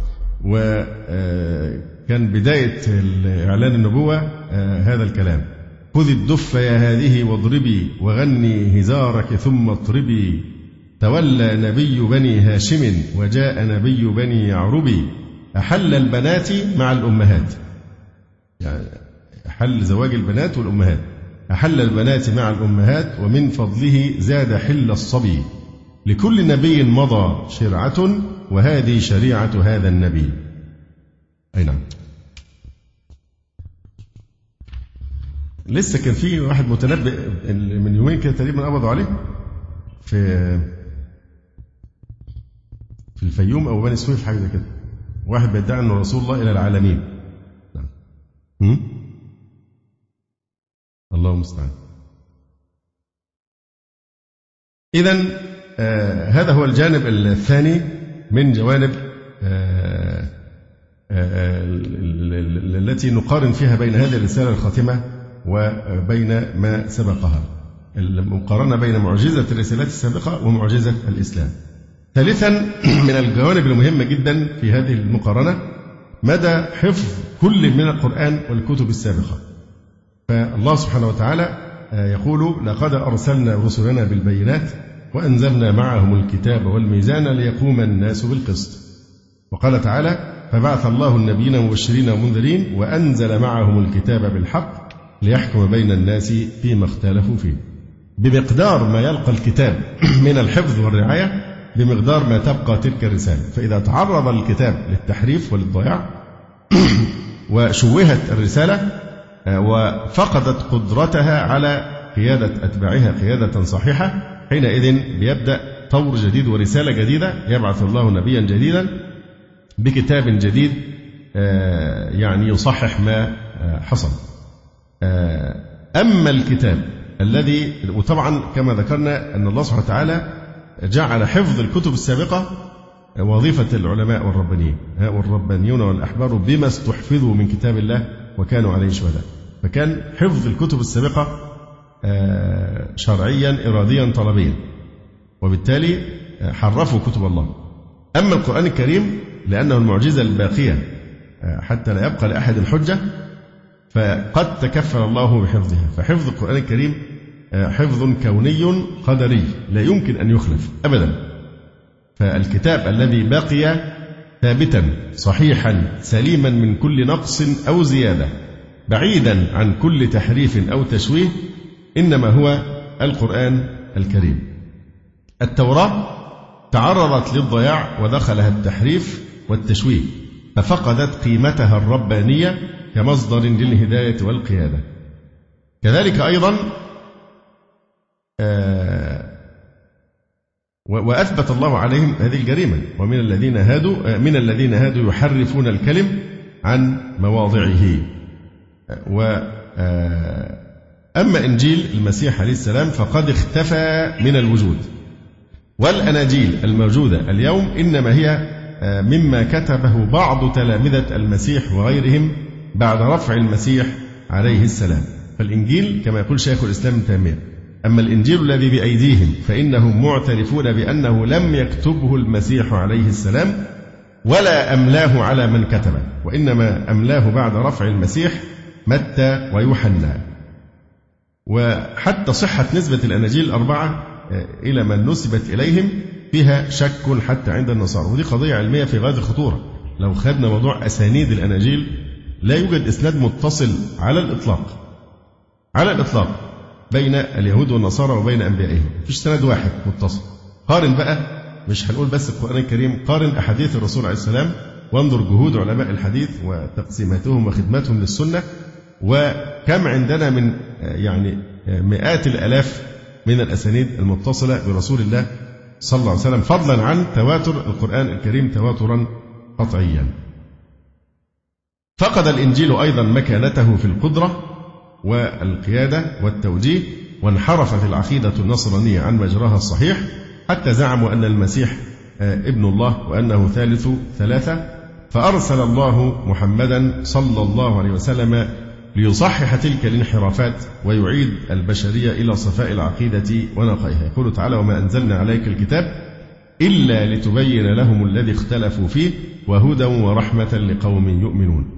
وكان بداية إعلان النبوة هذا الكلام: خذي الدف يا هذه واضربي وغني هزارك ثم اطربي، تولى نبي بني هاشم وجاء نبي بني يعرب، أحل البنات مع الأمهات، يعني أحل زواج البنات والأمهات، أحل البنات مع الأمهات ومن فضله زاد حل الصبي، لكل نبي مضى شرعة وهذه شريعة هذا النبي. أي نعم. لسه كان في واحد متنبئ من يومين كده تقريبا قبضوا عليه في الفيوم أو بني سويف حاجة زي كده، واحد بيدعي أنه رسول الله إلى العالمين. الله المستعان. إذن هذا هو الجانب الثاني من جوانب التي نقارن فيها بين هذه الرسالة الخاتمة وبين ما سبقها، المقارنة بين معجزة الرسالات السابقة ومعجزة الإسلام. ثالثا من الجوانب المهمة جدا في هذه المقارنة مدى حفظ كل من القرآن والكتب السابقة. فالله سبحانه وتعالى يقول: لقد أرسلنا رسلنا بالبينات وأنزلنا معهم الكتاب والميزان ليقوم الناس بالقسط. وقال تعالى: فبعث الله النبيين مبشرين ومنذرين وأنزل معهم الكتاب بالحق ليحكم بين الناس فيما اختلفوا فيه. بمقدار ما يلقى الكتاب من الحفظ والرعاية بمقدار ما تبقى تلك الرسالة. فإذا تعرض الكتاب للتحريف وللضياع وشوهت الرسالة وفقدت قدرتها على قيادة أتباعها قيادة صحيحة، حينئذ بيبدأ طور جديد ورسالة جديدة، يبعث الله نبيا جديدا بكتاب جديد يعني يصحح ما حصل. أما الكتاب الذي، وطبعا كما ذكرنا أن الله سبحانه وتعالى جعل حفظ الكتب السابقة وظيفة العلماء والربانيون والأحبار بما استحفظوا من كتاب الله وكانوا عليه شهداء. فكان حفظ الكتب السابقة شرعيا إراديا طلبيا، وبالتالي حرفوا كتب الله. أما القرآن الكريم لأنه المعجزة الباقية حتى لا يبقى لأحد الحجة، فقد تكفل الله بحفظها. فحفظ القرآن الكريم حفظ كوني قدري لا يمكن أن يخلف أبدا. فالكتاب الذي بقي ثابتا صحيحا سليما من كل نقص أو زيادة بعيدا عن كل تحريف أو تشويه إنما هو القرآن الكريم. التوراة تعرضت للضياع ودخلها التحريف والتشويه، ففقدت قيمتها الربانية كمصدر للهداية والقيادة. كذلك أيضا وأثبت الله عليهم هذه الجريمة: ومن الذين هادوا يحرفون الكلم عن مواضعه. أما إنجيل المسيح عليه السلام فقد اختفى من الوجود، والأناجيل الموجودة اليوم إنما هي مما كتبه بعض تلامذة المسيح وغيرهم بعد رفع المسيح عليه السلام. فالإنجيل كما يقول شيخ الإسلام ابن تيمية: أما الإنجيل الذي بأيديهم فإنهم معترفون بأنه لم يكتبه المسيح عليه السلام ولا أملاه على من كتبه، وإنما أملاه بعد رفع المسيح متى ويوحنا. وحتى صحة نسبة الأناجيل الأربعة إلى من نسبت إليهم فيها شك حتى عند النصارى، ودي قضية علمية في غاية الخطورة. لو خدنا موضوع أسانيد الأناجيل لا يوجد إسناد متصل على الإطلاق بين اليهود والنصارى وبين أنبيائهم، مفيش سند واحد متصل. قارن بقى، مش هنقول بس القرآن الكريم، قارن أحاديث الرسول عليه السلام وانظر جهود علماء الحديث وتقسيماتهم وخدمتهم للسنة، وكم عندنا من يعني مئات الآلاف من الأسانيد المتصلة برسول الله صلى الله عليه وسلم، فضلا عن تواتر القرآن الكريم تواترا قطعيا. فقد الإنجيل أيضا مكانته في القدرة والقيادة والتوجيه وانحرفت العقيدة النصرانية عن مجراها الصحيح حتى زعموا أن المسيح ابن الله وأنه ثالث ثلاثة، فأرسل الله محمدا صلى الله عليه وسلم ليصحح تلك الانحرافات ويعيد البشرية إلى صفاء العقيدة ونقائها. يقول تعالى: وما أنزلنا عليك الكتاب إلا لتبين لهم الذي اختلفوا فيه وهدى ورحمة لقوم يؤمنون.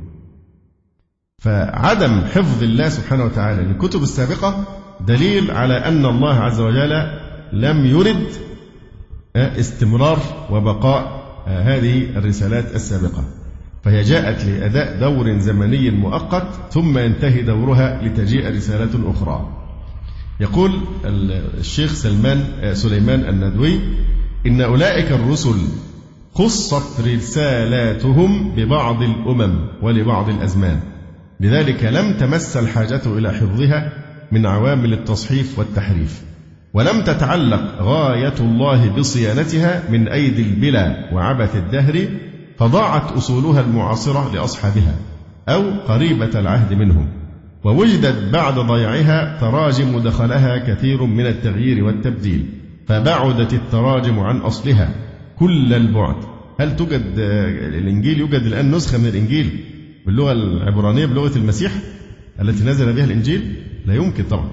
فعدم حفظ الله سبحانه وتعالى للكتب السابقة دليل على أن الله عز وجل لم يرد استمرار وبقاء هذه الرسالات السابقة، فهي جاءت لأداء دور زمني مؤقت ثم ينتهي دورها لتجيء رسالة أخرى. يقول الشيخ سليمان الندوي: إن أولئك الرسل خصت رسالاتهم ببعض الأمم ولبعض الأزمان، لذلك لم تمس الحاجة إلى حفظها من عوامل التصحيف والتحريف، ولم تتعلق غاية الله بصيانتها من أيدي البلا وعبث الدهر، فضاعت أصولها المعاصرة لأصحابها أو قريبة العهد منهم، ووجدت بعد ضياعها تراجم دخلها كثير من التغيير والتبديل، فبعدت التراجم عن أصلها كل البعد. هل توجد الإنجيل؟ يوجد الآن نسخة من الإنجيل باللغة العبرانية بلغة المسيح التي نزل بها الإنجيل؟ لا يمكن طبعا.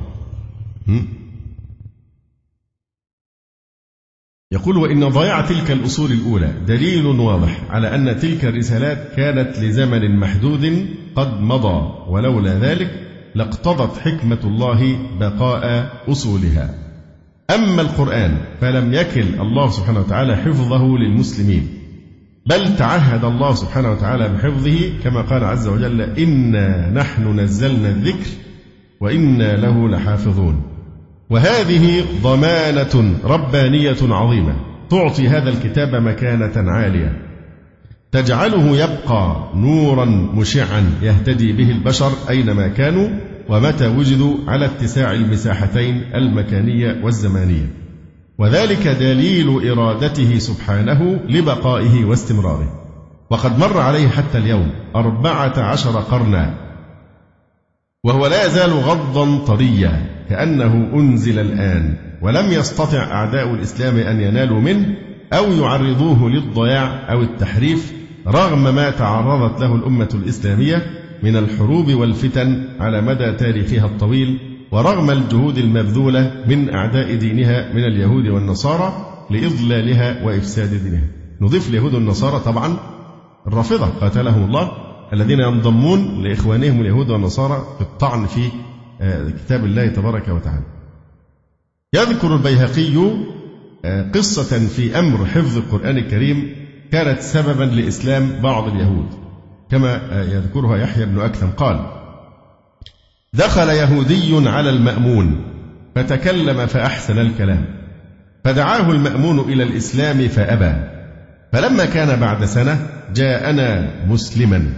يقول: وإن ضياع تلك الأصول الأولى دليل واضح على أن تلك الرسالات كانت لزمن محدود قد مضى، ولولا ذلك لاقتضت حكمة الله بقاء أصولها. أما القرآن فلم يكل الله سبحانه وتعالى حفظه للمسلمين، بل تعهد الله سبحانه وتعالى بحفظه كما قال عز وجل: إنا نحن نزلنا الذكر وإنا له لحافظون. وهذه ضمانة ربانية عظيمة تعطي هذا الكتاب مكانة عالية تجعله يبقى نورا مشعا يهتدي به البشر أينما كانوا ومتى وجدوا على اتساع المساحتين المكانية والزمانية، وذلك دليل إرادته سبحانه لبقائه واستمراره. وقد مر عليه حتى اليوم 14 قرنا وهو لا يزال غضا طريا كأنه أنزل الآن، ولم يستطع أعداء الإسلام أن ينالوا منه أو يعرضوه للضياع أو التحريف، رغم ما تعرضت له الأمة الإسلامية من الحروب والفتن على مدى تاريخها الطويل، ورغم الجهود المبذولة من أعداء دينها من اليهود والنصارى لإضلالها وإفساد دينها. نضيف اليهود والنصارى طبعا الرافضة قاتلهم الله، الذين ينضمون لإخوانهم اليهود والنصارى في الطعن في كتاب الله تبارك وتعالى. يذكر البيهقي قصة في أمر حفظ القرآن الكريم كانت سببا لإسلام بعض اليهود، كما يذكرها يحيى بن أكثم قال: دخل يهودي على المأمون فتكلم فأحسن الكلام، فدعاه المأمون إلى الإسلام فأبى، فلما كان بعد سنة جاءنا مسلما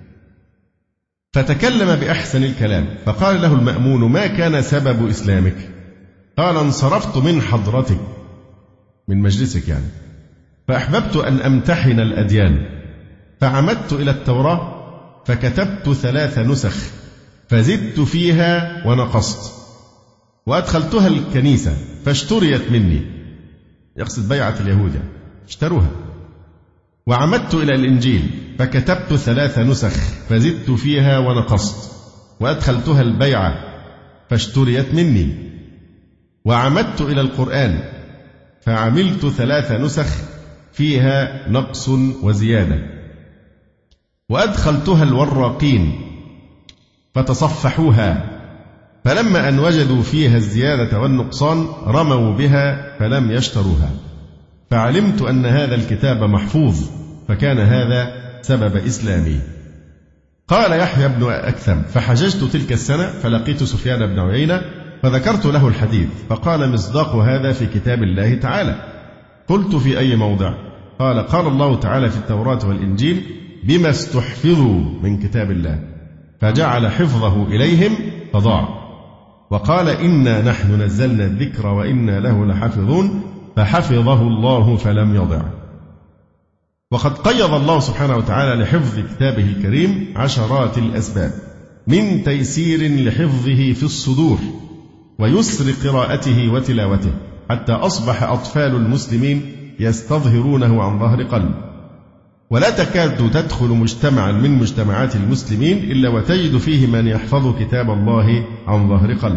فتكلم بأحسن الكلام، فقال له المأمون: ما كان سبب إسلامك؟ قال: انصرفت من حضرتك، من مجلسك يعني، فأحببت أن أمتحن الأديان، فعمدت إلى التوراة فكتبت 3 نسخ فزدت فيها ونقصت، وأدخلتها الكنيسة فاشتريت مني، يقصد بيعة اليهود يعني، اشتروها. وعمدت إلى الإنجيل فكتبت 3 نسخ فزدت فيها ونقصت، وأدخلتها البيعة فاشتريت مني. وعمدت إلى القرآن فعملت 3 نسخ فيها نقص وزيادة، وأدخلتها الوراقين فتصفحوها، فلما أن وجدوا فيها الزيادة والنقصان رموا بها فلم يشتروها، فعلمت أن هذا الكتاب محفوظ، فكان هذا سبب إسلامي. قال يحيى بن أكثم: فحججت تلك السنة فلقيت سفيان بن عيينة فذكرت له الحديث، فقال: مصداق هذا في كتاب الله تعالى. قلت: في أي موضع؟ قال: قال الله تعالى في التوراة والإنجيل: بما استحفظوا من كتاب الله، فجعل حفظه إليهم فضاع. وقال: إنا نحن نزلنا الذكر وإنا له لحافظون، فحفظه الله فلم يضع. وقد قيض الله سبحانه وتعالى لحفظ كتابه الكريم عشرات الأسباب، من تيسير لحفظه في الصدور، ويسر قراءته وتلاوته، حتى أصبح أطفال المسلمين يستظهرونه عن ظهر قلب. ولا تكاد تدخل مجتمعا من مجتمعات المسلمين إلا وتجد فيه من يحفظ كتاب الله عن ظهر قلب.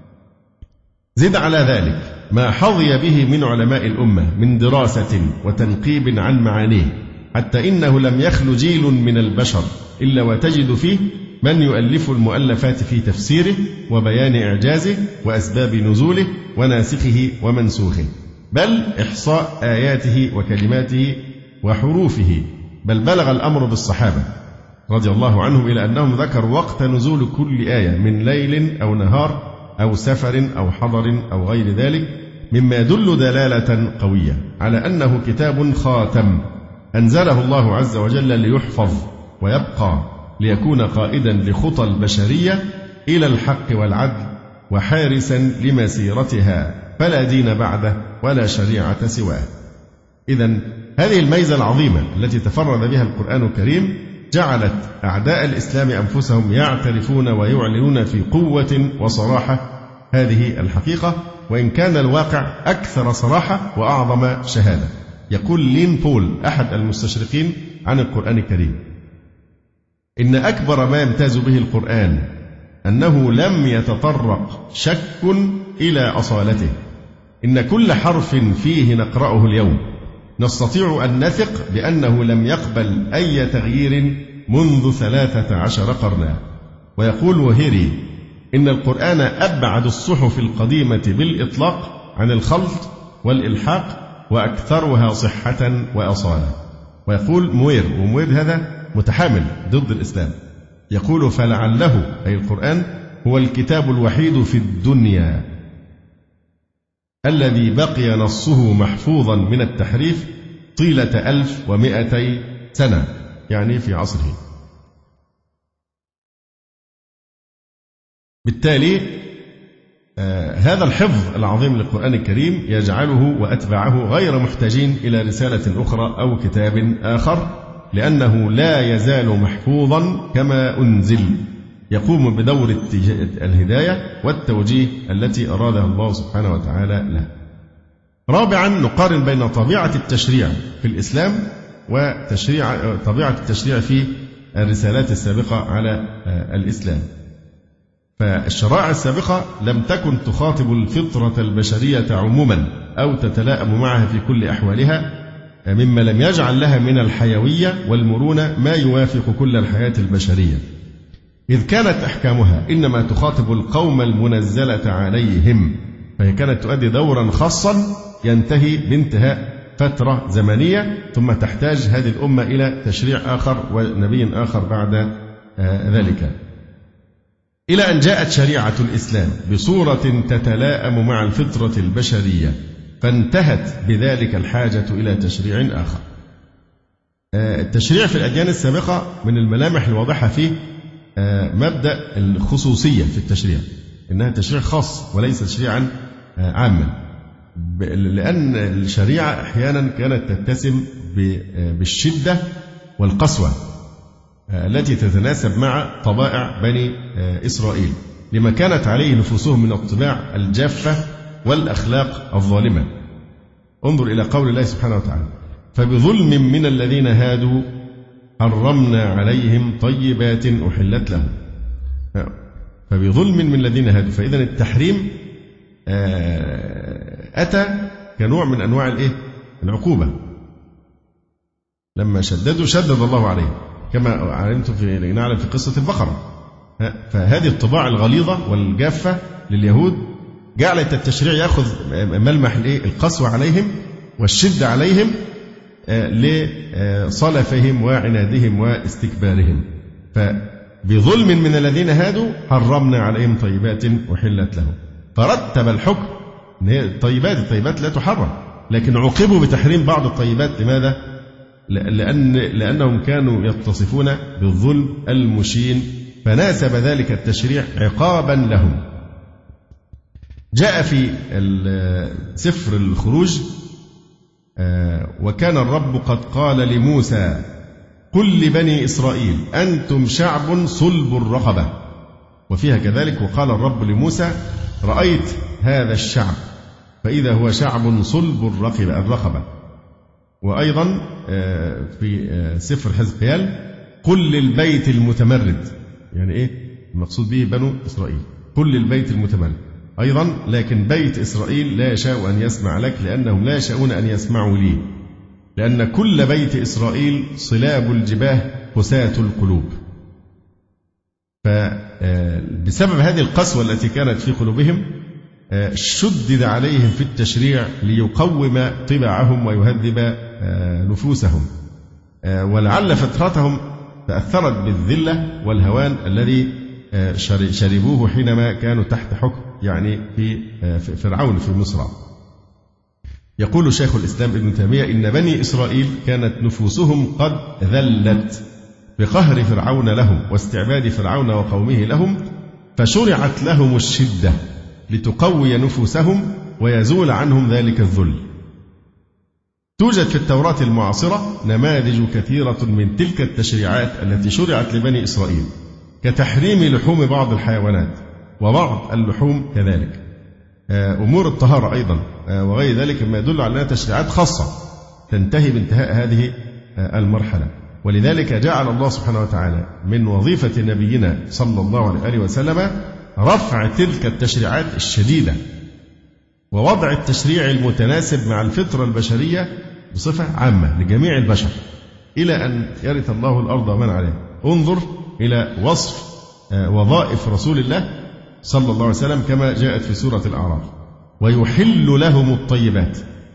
زد على ذلك ما حظي به من علماء الأمة من دراسة وتنقيب عن معانيه، حتى إنه لم يخل جيل من البشر إلا وتجد فيه من يؤلف المؤلفات في تفسيره وبيان إعجازه وأسباب نزوله وناسخه ومنسوخه، بل إحصاء آياته وكلماته وحروفه. بل بلغ الأمر بالصحابة رضي الله عنهم إلى أنهم ذكروا وقت نزول كل آية من ليل أو نهار أو سفر أو حضر أو غير ذلك، مما يدل دلالة قوية على أنه كتاب خاتم أنزله الله عز وجل ليحفظ ويبقى، ليكون قائدا لخطى البشرية إلى الحق والعدل وحارسا لمسيرتها، فلا دين بعده ولا شريعة سواه. إذن هذه الميزة العظيمة التي تفرد بها القرآن الكريم جعلت أعداء الإسلام أنفسهم يعترفون ويعلنون في قوة وصراحة هذه الحقيقة، وإن كان الواقع أكثر صراحة وأعظم شهادة. يقول لين بول أحد المستشرقين عن القرآن الكريم: إن أكبر ما يمتاز به القرآن أنه لم يتطرق شك إلى أصالته. إن كل حرف فيه نقرأه اليوم نستطيع أن نثق بأنه لم يقبل أي تغيير منذ 13 قرنا. ويقول وهيري: إن القرآن أبعد الصحف القديمة بالإطلاق عن الخلط والإلحاق وأكثرها صحة وأصالة. ويقول وموير هذا متحامل ضد الإسلام، يقول: فلعله أي القرآن هو الكتاب الوحيد في الدنيا الذي بقي نصه محفوظا من التحريف طيلة 1200 سنة، يعني في عصره. بالتالي هذا الحفظ العظيم للقرآن الكريم يجعله وأتباعه غير محتاجين إلى رسالة أخرى أو كتاب آخر، لأنه لا يزال محفوظا كما أنزل، يقوم بدور الهداية والتوجيه التي أرادها الله سبحانه وتعالى له. رابعا، نقارن بين طبيعة التشريع في الإسلام وطبيعة التشريع في الرسالات السابقة على الإسلام. فالشرائع السابقة لم تكن تخاطب الفطرة البشرية عموما أو تتلائم معها في كل أحوالها، مما لم يجعل لها من الحيوية والمرونة ما يوافق كل الحياة البشرية، إذ كانت أحكامها إنما تخاطب القوم المنزلة عليهم، فهي كانت تؤدي دورا خاصا ينتهي بانتهاء فترة زمنية، ثم تحتاج هذه الأمة إلى تشريع آخر ونبي آخر بعد ذلك، إلى أن جاءت شريعة الإسلام بصورة تتلائم مع الفطرة البشرية، فانتهت بذلك الحاجة إلى تشريع آخر. التشريع في الأديان السابقة من الملامح الواضحة فيه مبدأ الخصوصية في التشريع، إنها تشريع خاص وليس تشريعا عاما، لأن الشريعة أحيانا كانت تتسم بالشدة والقسوة التي تتناسب مع طبائع بني إسرائيل، لما كانت عليه نفوسهم من الطباع الجافة والأخلاق الظالمة. انظر إلى قول الله سبحانه وتعالى: فبظلم من الذين هادوا حرمنا عليهم طيبات أحلت لهم. فبظلم من الذين هادوا، فإذا التحريم أتى كنوع من أنواع العقوبة. لما شددوا شدد الله عليهم، كما علمتم نعلم في قصة البقرة. فهذه الطباع الغليظة والجافة لليهود جعلت التشريع يأخذ ملمح القسوة عليهم والشدة عليهم لصلفهم وعنادهم واستكبارهم. فبظلم من الذين هادوا حرمنا عليهم طيبات أحلت لهم، فرتب الحكم ان هي الطيبات لا تحرم، لكن عوقبوا بتحريم بعض الطيبات. لماذا؟ لأنهم كانوا يتصفون بالظلم المشين، فناسب ذلك التشريع عقابا لهم. جاء في سفر الخروج: وكان الرب قد قال لموسى قل لبني إسرائيل أنتم شعب صلب الرقبة. وفيها كذلك: وقال الرب لموسى رأيت هذا الشعب فإذا هو شعب صلب الرقبة. وأيضا في سفر حزقيال قل للبيت المتمرد، يعني إيه المقصود به؟ بنو إسرائيل. قل للبيت المتمرد أيضا، لكن بيت إسرائيل لا يشاء أن يسمع لك لأنهم لا يشاءون أن يسمعوا لي، لأن كل بيت إسرائيل صلاب الجباه قساة القلوب. فبسبب هذه القسوة التي كانت في قلوبهم شدد عليهم في التشريع ليقوم طباعهم ويهذب نفوسهم، ولعل فترتهم تأثرت بالذلة والهوان الذي شربوه حينما كانوا تحت حكم يعني في فرعون في مصر. يقول شيخ الإسلام ابن تيمية إن بني إسرائيل كانت نفوسهم قد ذلت بقهر فرعون لهم واستعباد فرعون وقومه لهم، فشرعت لهم الشدة لتقوي نفوسهم ويزول عنهم ذلك الذل. توجد في التوراة المعاصرة نماذج كثيرة من تلك التشريعات التي شرعت لبني إسرائيل، كتحريم لحوم بعض الحيوانات وبعض اللحوم كذلك، أمور الطهارة أيضا وغير ذلك، مما يدل على أنها تشريعات خاصة تنتهي بانتهاء هذه المرحلة. ولذلك جعل الله سبحانه وتعالى من وظيفة نبينا صلى الله عليه وسلم رفع تلك التشريعات الشديدة ووضع التشريع المتناسب مع الفطرة البشرية بصفة عامة لجميع البشر إلى أن يرث الله الأرض ومن عليها. انظر إلى وصف وظائف رسول الله صلى الله عليه وسلم كما جاءت في سورة الأعراف: ويحل لهم الطيبات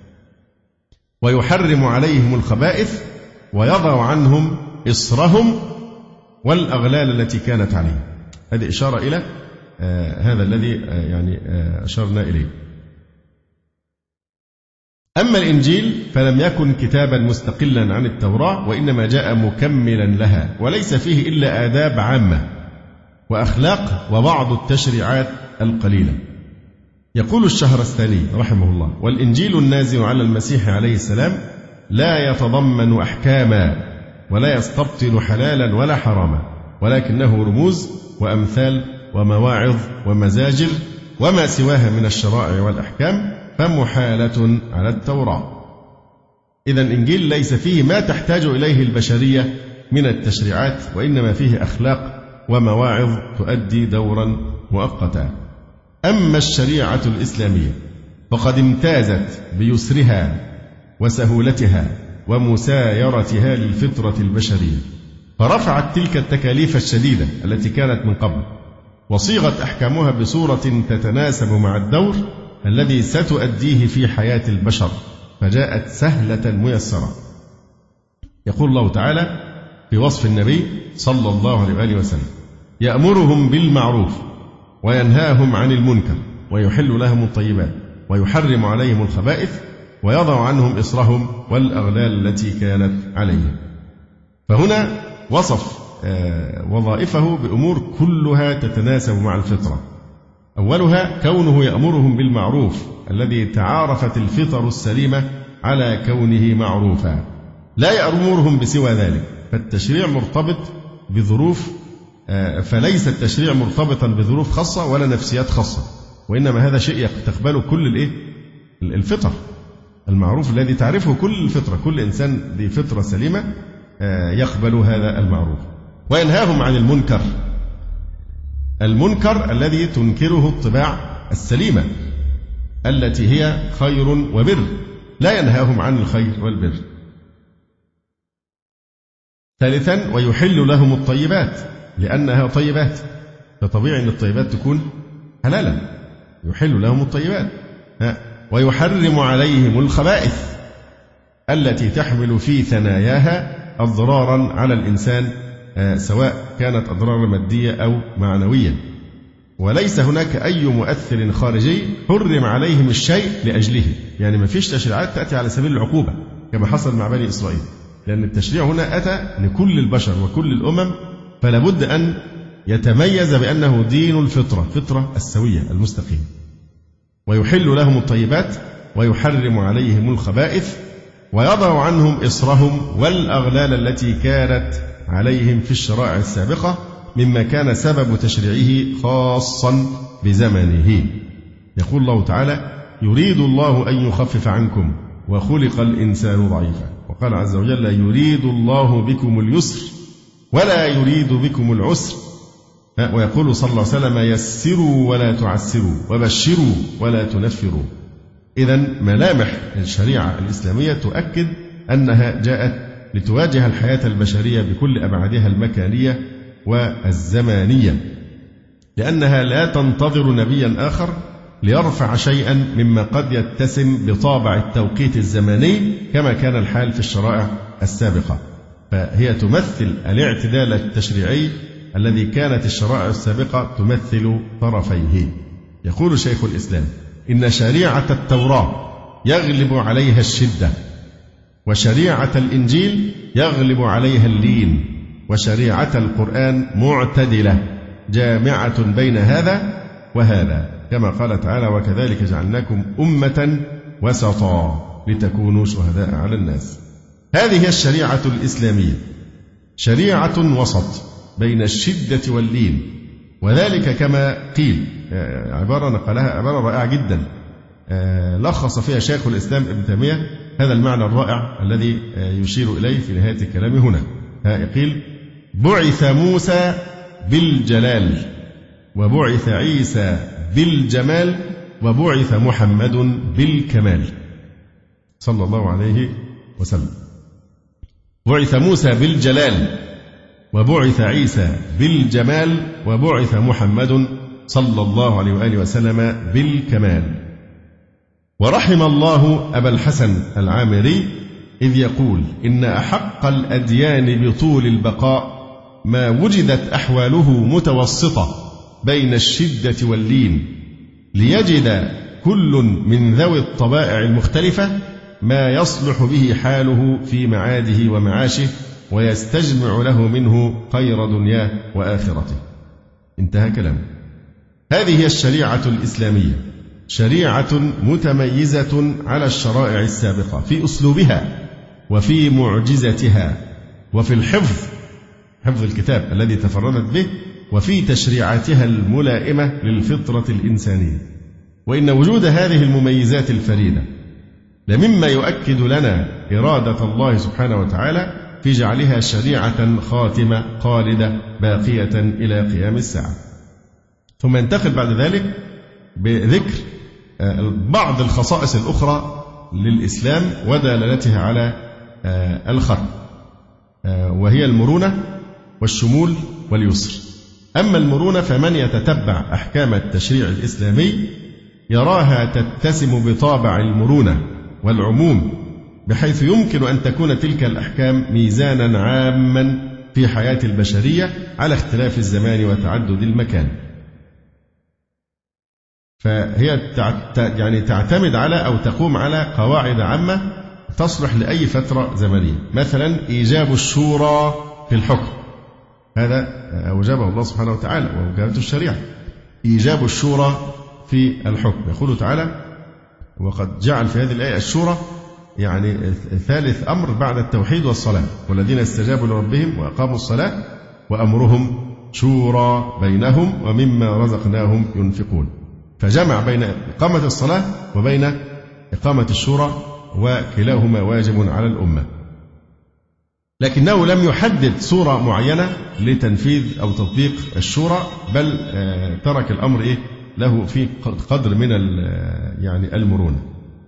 ويحرم عليهم الخبائث ويضع عنهم إصرهم والأغلال التي كانت عليهم. هذه إشارة إلى هذا الذي يعني أشرنا إليه. أما الإنجيل فلم يكن كتابا مستقلا عن التوراة، وإنما جاء مكملا لها، وليس فيه إلا آداب عامة وأخلاق وبعض التشريعات القليلة. يقول الشهرستاني رحمه الله: والإنجيل النازل على المسيح عليه السلام لا يتضمن أحكاما ولا يستبطل حلالا ولا حراما، ولكنه رموز وأمثال ومواعظ ومزاجر وما سواها من الشرائع والأحكام، فمحالة على التوراة. إذا الإنجيل ليس فيه ما تحتاج إليه البشرية من التشريعات، وإنما فيه أخلاق ومواعظ تؤدي دورا مؤقتا. أما الشريعة الإسلامية فقد امتازت بيسرها وسهولتها ومسايرتها للفطرة البشرية، فرفعت تلك التكاليف الشديدة التي كانت من قبل، وصيغت أحكامها بصورة تتناسب مع الدور الذي ستؤديه في حياة البشر، فجاءت سهلة ميسرة. يقول الله تعالى في وصف النبي صلى الله عليه وسلم: يأمرهم بالمعروف وينهاهم عن المنكر ويحل لهم الطيبات ويحرم عليهم الخبائث ويضع عنهم إصرهم والأغلال التي كانت عليهم. فهنا وصف وظائفه بأمور كلها تتناسب مع الفطرة. أولها كونه يأمرهم بالمعروف الذي تعارفت الفطر السليمة على كونه معروفا، لا يأمرهم بسوى ذلك، فالتشريع مرتبط بظروف، فليس التشريع مرتبطا بظروف خاصة ولا نفسيات خاصة، وإنما هذا شيء تقبله كل الفطر المعروف الذي تعرفه كل الفطرة، كل إنسان ذي فطرة سليمة يقبل هذا المعروف. وينهاهم عن المنكر الذي تنكره الطباع السليمة التي هي خير وبر، لا ينهاهم عن الخير والبر. ثالثا ويحل لهم الطيبات لأنها طيبات، فطبيعي أن الطيبات تكون حلالا، يحل لهم الطيبات. ويحرم عليهم الخبائث التي تحمل في ثناياها أضرارا على الإنسان، سواء كانت أضرار مادية أو معنوية، وليس هناك أي مؤثر خارجي حرم عليهم الشيء لأجله، يعني ما فيش تشريعات تأتي على سبيل العقوبة كما حصل مع بني إسرائيل، لأن التشريع هنا أتى لكل البشر وكل الأمم، فلا بد أن يتميز بأنه دين الفطرة، فطرة السوية المستقيم. ويحل لهم الطيبات ويحرم عليهم الخبائث ويضع عنهم إصرهم والأغلال التي كانت عليهم في الشرائع السابقة، مما كان سبب تشريعه خاصا بزمنه. يقول الله تعالى: يريد الله أن يخفف عنكم وخلق الإنسان ضعيفا. وقال عز وجل: يريد الله بكم اليسر ولا يريد بكم العسر. ويقول صلى الله عليه وسلم: يسروا ولا تعسروا وبشروا ولا تنفروا. إذن ملامح الشريعة الإسلامية تؤكد أنها جاءت لتواجه الحياة البشرية بكل أبعادها المكانية والزمانية، لأنها لا تنتظر نبيا آخر ليرفع شيئا مما قد يتسم بطابع التوقيت الزمني كما كان الحال في الشرائع السابقة، فهي تمثل الاعتدال التشريعي الذي كانت الشرائع السابقة تمثل طرفيه. يقول شيخ الإسلام: إن شريعة التوراة يغلب عليها الشدة، وشريعة الإنجيل يغلب عليها اللين، وشريعة القرآن معتدلة جامعة بين هذا وهذا، كما قال تعالى: وكذلك جعلناكم أمة وسطا لتكونوا شهداء على الناس. هذه هي الشريعة الإسلامية، شريعة وسط بين الشدة واللين، وذلك كما قيل، عبارة نقلها عبارة رائعة جدا لخص فيها شيخ الإسلام ابن تيمية هذا المعنى الرائع الذي يشير إليه في نهاية الكلام هنا. يقول: بعث موسى بالجلال، وبعث عيسى بالجمال، وبعث محمد بالكمال صلى الله عليه وسلم. بعث موسى بالجلال، وبعث عيسى بالجمال، وبعث محمد صلى الله عليه وآله وسلم بالكمال. ورحم الله أبا الحسن العامري إذ يقول: إن أحق الأديان بطول البقاء ما وجدت أحواله متوسطة بين الشدة واللين، ليجد كل من ذوي الطبائع المختلفة ما يصلح به حاله في معاده ومعاشه، ويستجمع له منه خير دنياه وآخرته. انتهى كلامه. هذه هي الشريعة الإسلامية، شريعة متميزة على الشرائع السابقة في أسلوبها وفي معجزتها وفي حفظ الكتاب الذي تفردت به، وفي تشريعاتها الملائمة للفطرة الإنسانية. وإن وجود هذه المميزات الفريدة لمما يؤكد لنا إرادة الله سبحانه وتعالى في جعلها شريعة خاتمة خالدة باقية إلى قيام الساعة. ثم ينتقل بعد ذلك بذكر بعض الخصائص الأخرى للإسلام ودلالتها على الخير، وهي المرونة والشمول واليسر. أما المرونة فمن يتتبع أحكام التشريع الإسلامي يراها تتسم بطابع المرونة والعموم، بحيث يمكن أن تكون تلك الأحكام ميزانا عاما في حياة البشرية على اختلاف الزمان وتعدد المكان. فهي يعني تعتمد على أو تقوم على قواعد عامة تصلح لأي فترة زمنية. مثلا إيجاب الشورى في الحكم، هذا أوجبه الله سبحانه وتعالى ووجبته الشريعة، إيجاب الشورى في الحكم. يقول تعالى: وقد جعل في هذه الآية الشورى يعني ثالث أمر بعد التوحيد والصلاة، والذين استجابوا لربهم وأقاموا الصلاة وأمرهم شورى بينهم ومما رزقناهم ينفقون. فجمع بين إقامة الصلاة وبين إقامة الشورى، وكلاهما واجب على الأمة، لكنه لم يحدد صورة معينة لتنفيذ أو تطبيق الشورى، بل ترك الأمر له في قدر من يعني المرونة.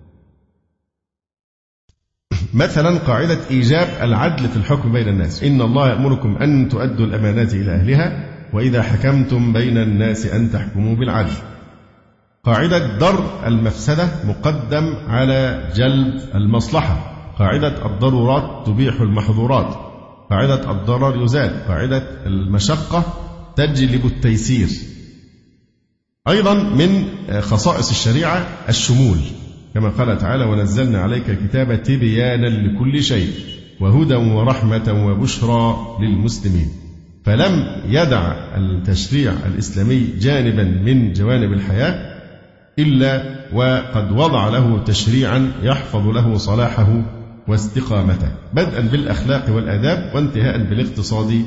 مثلا قاعدة إيجاب العدل في الحكم بين الناس: إن الله يأمركم أن تؤدوا الأمانات إلى أهلها وإذا حكمتم بين الناس أن تحكموا بالعدل. قاعدة درء المفسدة مقدم على جلب المصلحة. قاعدة الضرورات تبيح المحظورات. قاعدة الضرر يزال. قاعدة المشقة تجلب التيسير. أيضا من خصائص الشريعة الشمول، كما قال تعالى: ونزلنا عليك الكتاب تبيانا لكل شيء وهدى ورحمة وبشرى للمسلمين. فلم يدع التشريع الإسلامي جانبا من جوانب الحياة إلا وقد وضع له تشريعا يحفظ له صلاحه واستقامته، بدءا بالأخلاق والآداب وانتهاء بالاقتصاد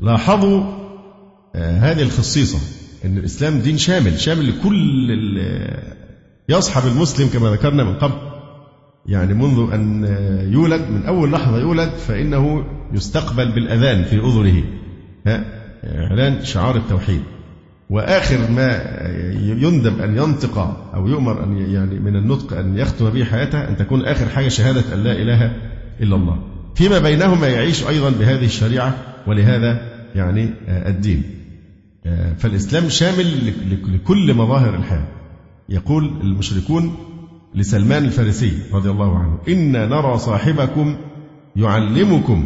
لاحظوا هذه الخصيصة، أن الإسلام دين شامل لكل يصحب المسلم كما ذكرنا من قبل، يعني منذ أن يولد، من أول لحظة يولد فإنه يستقبل بالأذان في أذنه إعلان شعار التوحيد، وآخر ما يندب أن ينطق أو يؤمر أن يعني من النطق أن يختم به حياته أن تكون آخر حاجة شهادة أن لا إله إلا الله. فيما بينهما يعيش أيضا بهذه الشريعة ولهذا يعني الدين. فالإسلام شامل لكل مظاهر الحياة. يقول المشركون لسلمان الفارسي رضي الله عنه: إنا نرى صاحبكم يعلمكم،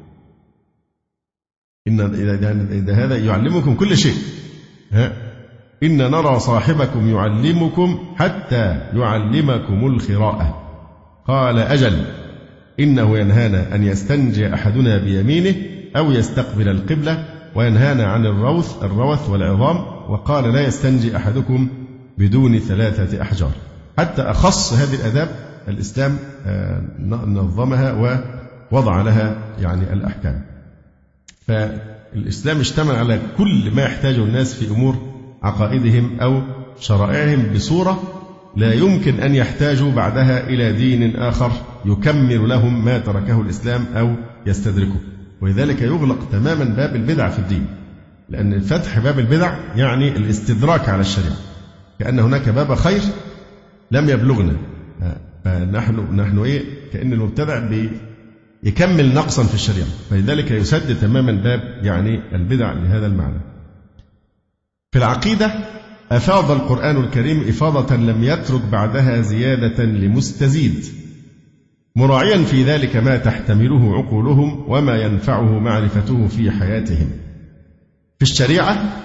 إذا هذا يعلمكم كل شيء، إن نرى صاحبكم يعلمكم حتى يعلمكم الخراءة. قال: أجل، إنه ينهانا أن يستنجي أحدنا بيمينه أو يستقبل القبلة، وينهانا عن الروث والعظام، وقال: لا يستنجي أحدكم بدون 3 أحجار. حتى أخص هذه الآداب الإسلام نظمها ووضع لها يعني الأحكام. فالإسلام اشتمل على كل ما يحتاجه الناس في أمور عقائدهم أو شرائعهم بصورة لا يمكن أن يحتاجوا بعدها إلى دين آخر يكمل لهم ما تركه الإسلام أو يستدركه. ولذلك يغلق تماما باب البدع في الدين، لأن فتح باب البدع يعني الاستدراك على الشريعة، كأن هناك باب خير لم يبلغنا، فنحن كأن المبتدع يكمل نقصا في الشريعة، فلذلك يسد تماما باب يعني البدع لهذا المعنى. في العقيدة أفاض القرآن الكريم إفاضة لم يترك بعدها زيادة لمستزيد، مراعيا في ذلك ما تحتمله عقولهم وما ينفعه معرفته في حياتهم. في الشريعة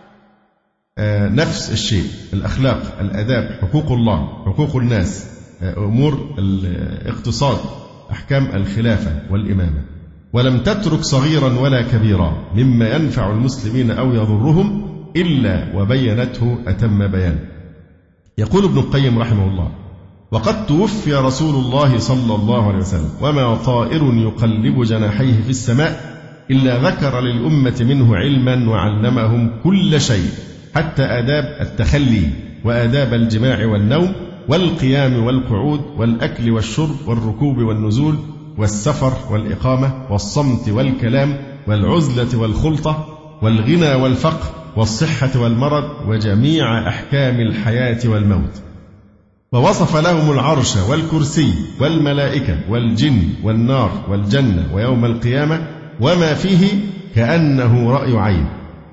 نفس الشيء، الأخلاق، الآداب، حقوق الله، حقوق الناس، أمور الاقتصاد، أحكام الخلافة والإمامة، ولم تترك صغيرا ولا كبيرا مما ينفع المسلمين أو يضرهم إلا وبينته أتم بيان. يقول ابن القيم رحمه الله: وقد توفي رسول الله صلى الله عليه وسلم وما طائر يقلب جناحيه في السماء إلا ذكر للأمة منه علما وعلمهم كل شيء، حتى آداب التخلي وآداب الجماع والنوم والقيام والقعود والأكل والشرب والركوب والنزول والسفر والإقامة والصمت والكلام والعزلة والخلطة والغنى والفقر والصحة والمرض وجميع أحكام الحياة والموت. ووصف لهم العرش والكرسي والملائكة والجن والنار والجنة ويوم القيامة وما فيه كأنه رأي عين،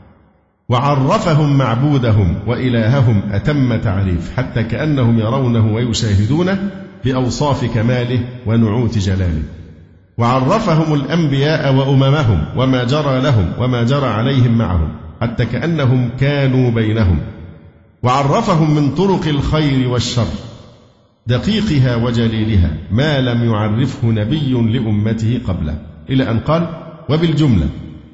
وعرفهم معبودهم وإلههم أتم تعريف، حتى كأنهم يرونه ويشاهدونه بأوصاف كماله ونعوت جلاله. وعرفهم الأنبياء وأممهم وما جرى لهم وما جرى عليهم معهم، حتى كأنهم كانوا بينهم. وعرفهم من طرق الخير والشر دقيقها وجليلها ما لم يعرفه نبي لأمته قبله، إلى أن قال: وبالجملة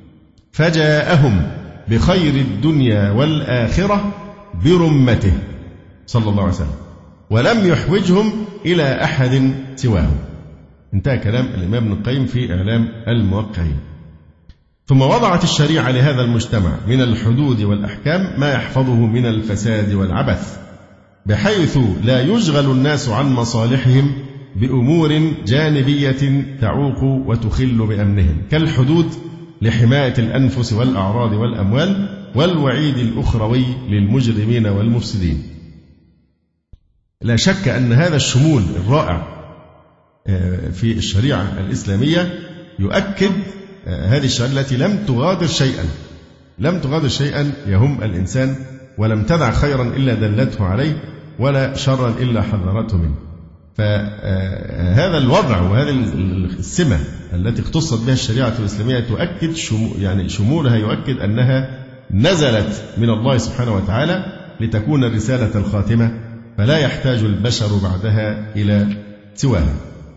فجاءهم بخير الدنيا والآخرة برمته صلى الله عليه وسلم، ولم يحوجهم إلى أحد سواه. انتهى كلام الإمام ابن القيم في إعلام الموقعين. ثم وضعت الشريعة لهذا المجتمع من الحدود والأحكام ما يحفظه من الفساد والعبث، بحيث لا يشغل الناس عن مصالحهم بأمور جانبية تعوق وتخل بأمنهم، كالحدود لحماية الأنفس والأعراض والأموال، والوعيد الأخروي للمجرمين والمفسدين. لا شك أن هذا الشمول الرائع في الشريعة الإسلامية يؤكد هذه الشريعة التي لم تغادر شيئا يهم الإنسان، ولم تدع خيرا إلا دلته عليه، ولا شرا إلا حذرته منه. فهذا الوضع وهذه السمة التي اختصت بها الشريعة الإسلامية تؤكد شمولها يؤكد أنها نزلت من الله سبحانه وتعالى لتكون الرسالة الخاتمة، فلا يحتاج البشر بعدها إلى سواها.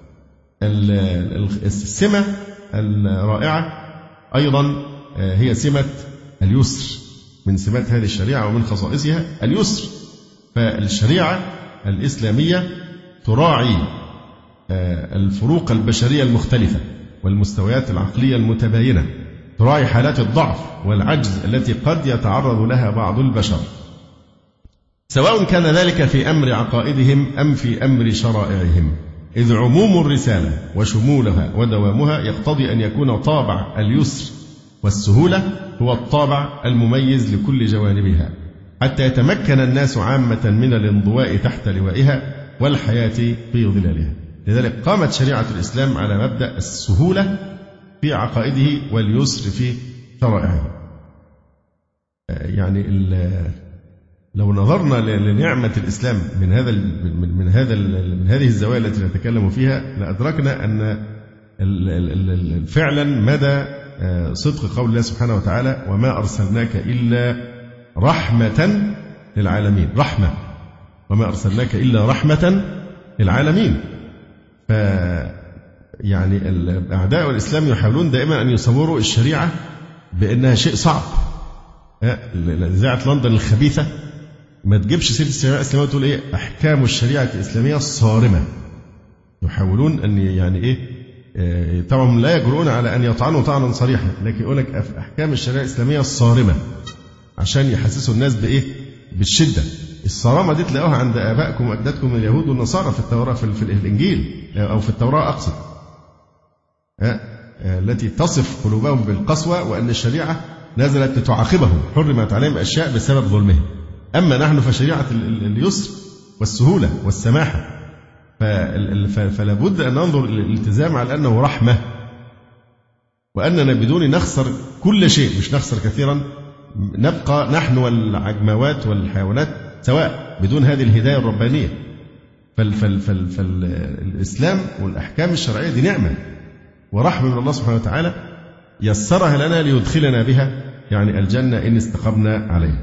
السمة الرائعة أيضا هي سمة اليسر، من سمات هذه الشريعة ومن خصائصها اليسر. فالشريعة الإسلامية تراعي الفروق البشرية المختلفة والمستويات العقلية المتباينة، تراعي حالات الضعف والعجز التي قد يتعرض لها بعض البشر، سواء كان ذلك في أمر عقائدهم أم في أمر شرائعهم، إذ عموم الرسالة وشمولها ودوامها يقتضي أن يكون طابع اليسر والسهولة هو الطابع المميز لكل جوانبها، حتى يتمكن الناس عامة من الانضواء تحت لوائها والحياة في ظلالها. لذلك قامت شريعة الإسلام على مبدأ السهولة في عقائده واليسر في شرائعه. يعني لو نظرنا لنعمة الإسلام من هذه الزوايا التي نتكلم فيها لأدركنا أن فعلا مدى صدق قول الله سبحانه وتعالى: وما أرسلناك إلا رحمة للعالمين. رحمة، وما أرسلناك إلا رحمة للعالمين. يعني أعداء الإسلام يحاولون دائما أن يصوروا الشريعة بأنها شيء صعب. إذاعة لندن الخبيثة ما تجيبش سيرة الشريعة الإسلامية وتقول إيه أحكام الشريعة الإسلامية الصارمة. يحاولون أن يعني إيه طبعا لا يجرؤون على أن يطعنوا طعنا صريحا، لكن يقول لك أحكام الشريعة الإسلامية الصارمة عشان يحسسوا الناس بإيه؟ بالشدة. الصرامة دي تلاقوها عند آبائكم وأجدادكم اليهود والنصارى في التوراة، في الإنجيل أو في التوراة أقصد، التي تصف قلوبهم بالقسوة وأن الشريعة نزلت لتعاقبهم، حرمت عليهم أشياء بسبب ظلمهم. أما نحن فشريعة اليسر والسهولة والسماحة، فلا بد أن ننظر الالتزام على أنه رحمة، وأننا بدون نخسر كل شيء، مش نخسر كثيرا، نبقى نحن والعجموات والحيوانات سواء بدون هذه الهداية الربانية. فالإسلام والأحكام الشرعية دي نعمة ورحمة من الله سبحانه وتعالى يسرها لنا ليدخلنا بها يعني الجنة إن استقمنا عليها.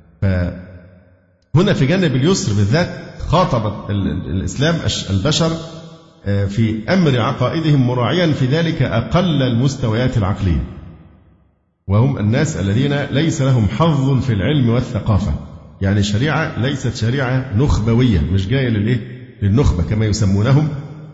فهنا في جانب اليسر بالذات خاطب الإسلام البشر في أمر عقائدهم، مراعيا في ذلك أقل المستويات العقلية، وهم الناس الذين ليس لهم حظ في العلم والثقافة. يعني شريعة ليست شريعة نخبوية، مش جاية للنخبة كما يسمونهم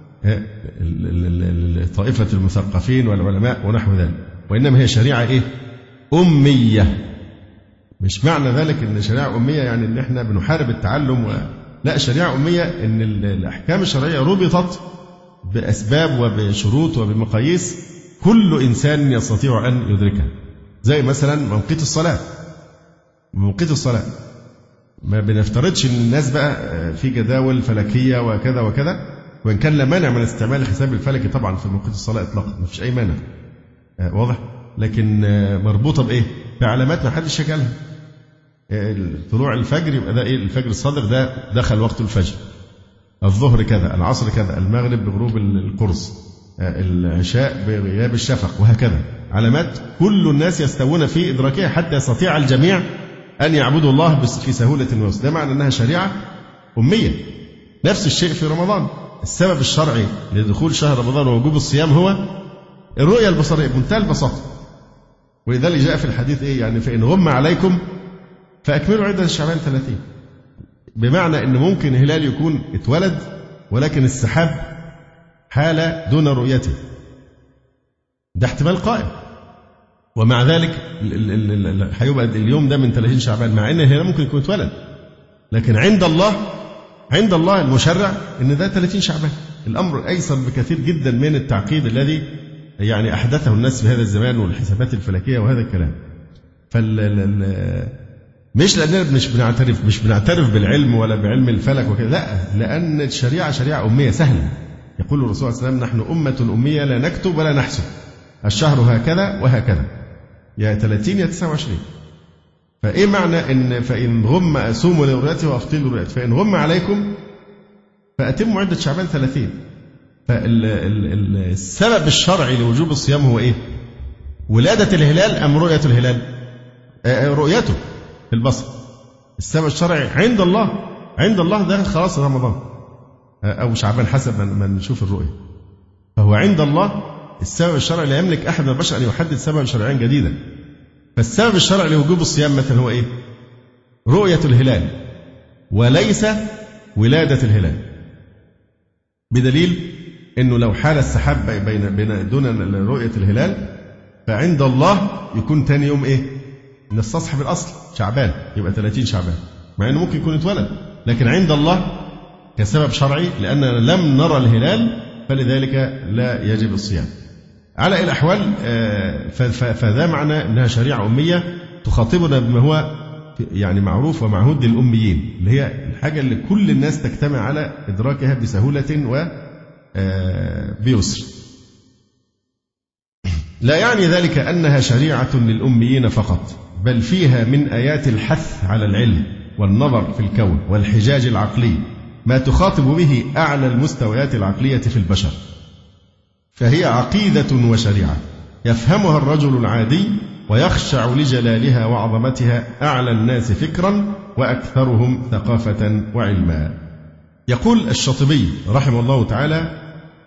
طائفة المثقفين والعلماء ونحو ذلك، وإنما هي شريعة إيه؟ أمية. مش معنى ذلك إن شريعة أمية يعني إن إحنا بنحارب التعلم لا، شريعة أمية إن الأحكام الشرعية ربطت بأسباب وبشروط وبمقاييس كل إنسان يستطيع أن يدركها. زي مثلا موقيت الصلاة. موقيت الصلاة ما بنفترضش إن الناس بقى في جداول فلكية وكذا وكذا، وإن كان لا مانع من استعمال الحساب الفلكي طبعا في موقيت الصلاة إطلاقا، ما فيش أي مانع، واضح، لكن مربوطة بإيه؟ بعلامات ما حدش شكلها. طلوع الفجر يبقى ده إيه؟ الفجر الصادق ده دخل وقت الفجر، الظهر كذا، العصر كذا، المغرب بغروب القرص، العشاء بغياب الشفق، وهكذا. علامات كل الناس يستوون في إدراكها حتى يستطيع الجميع أن يعبدوا الله في سهولة ويسر. ده معنى أنها شريعة أمية. نفس الشيء في رمضان. السبب الشرعي لدخول شهر رمضان ووجوب الصيام هو الرؤية البصرية بمنتهى البساطة. ولذلك جاء في الحديث إيه؟ يعني فإن غم عليكم فأكملوا عدة شعبان 30. بمعنى أن ممكن الهلال يكون اتولد ولكن السحاب حالة دون رؤيته، ده احتمال قائم، ومع ذلك هيبقى اليوم ده من 30 شعبان، مع أن الهلال ممكن يكون اتولد، لكن عند الله المشرع أن ده 30 شعبان. الأمر أيسر بكثير جدا من التعقيد الذي يعني أحدثه الناس في هذا الزمان والحسابات الفلكية وهذا الكلام. مش لأننا مش بنعترف بالعلم ولا بعلم الفلك وكذا، لا، لأن الشريعة شريعة أمية سهلة. يقول الرسول صلى الله عليه وسلم: نحن أمة أمية لا نكتب ولا نحسب، الشهر هكذا وهكذا، يا 30 يا 29. فإيه معنى إن فإن غم أصوموا لرؤيته وأفطروا لرؤيته، فإن غم عليكم فأتموا عدة شعبان 30. فالسبب الشرعي لوجوب الصيام هو إيه؟ ولادة الهلال أم رؤية الهلال؟ رؤيته في البصر. السبب الشرعي عند الله ده خلاص رمضان أو شعبان حسب ما نشوف الرؤية. فهو عند الله السبب الشرعي لا يملك أحد من البشر أن يحدد سببا شرعيا جديدا. فالسبب الشرعي لوجوب الصيام مثلا هو إيه؟ رؤية الهلال وليس ولادة الهلال، بدليل أنه لو حال السحاب دون رؤية الهلال فعند الله يكون تاني يوم إيه؟ نستصحب الأصل شعبان، يبقى 30 شعبان، مع أنه ممكن يكون اتولد، لكن عند الله كسبب شرعي لأننا لم نرى الهلال فلذلك لا يجب الصيام. على أي الأحوال فذا معنى أنها شريعة أمية تخاطبنا بما هو يعني معروف ومعهود للأميين، اللي هي الحاجة اللي كل الناس تجتمع على إدراكها بسهولة وبيسر. لا يعني ذلك أنها شريعة للأميين فقط، بل فيها من آيات الحث على العلم والنظر في الكون والحجاج العقلي ما تخاطب به أعلى المستويات العقلية في البشر، فهي عقيدة وشريعة يفهمها الرجل العادي ويخشع لجلالها وعظمتها أعلى الناس فكرا وأكثرهم ثقافة وعلما. يقول الشاطبي رحمه الله تعالى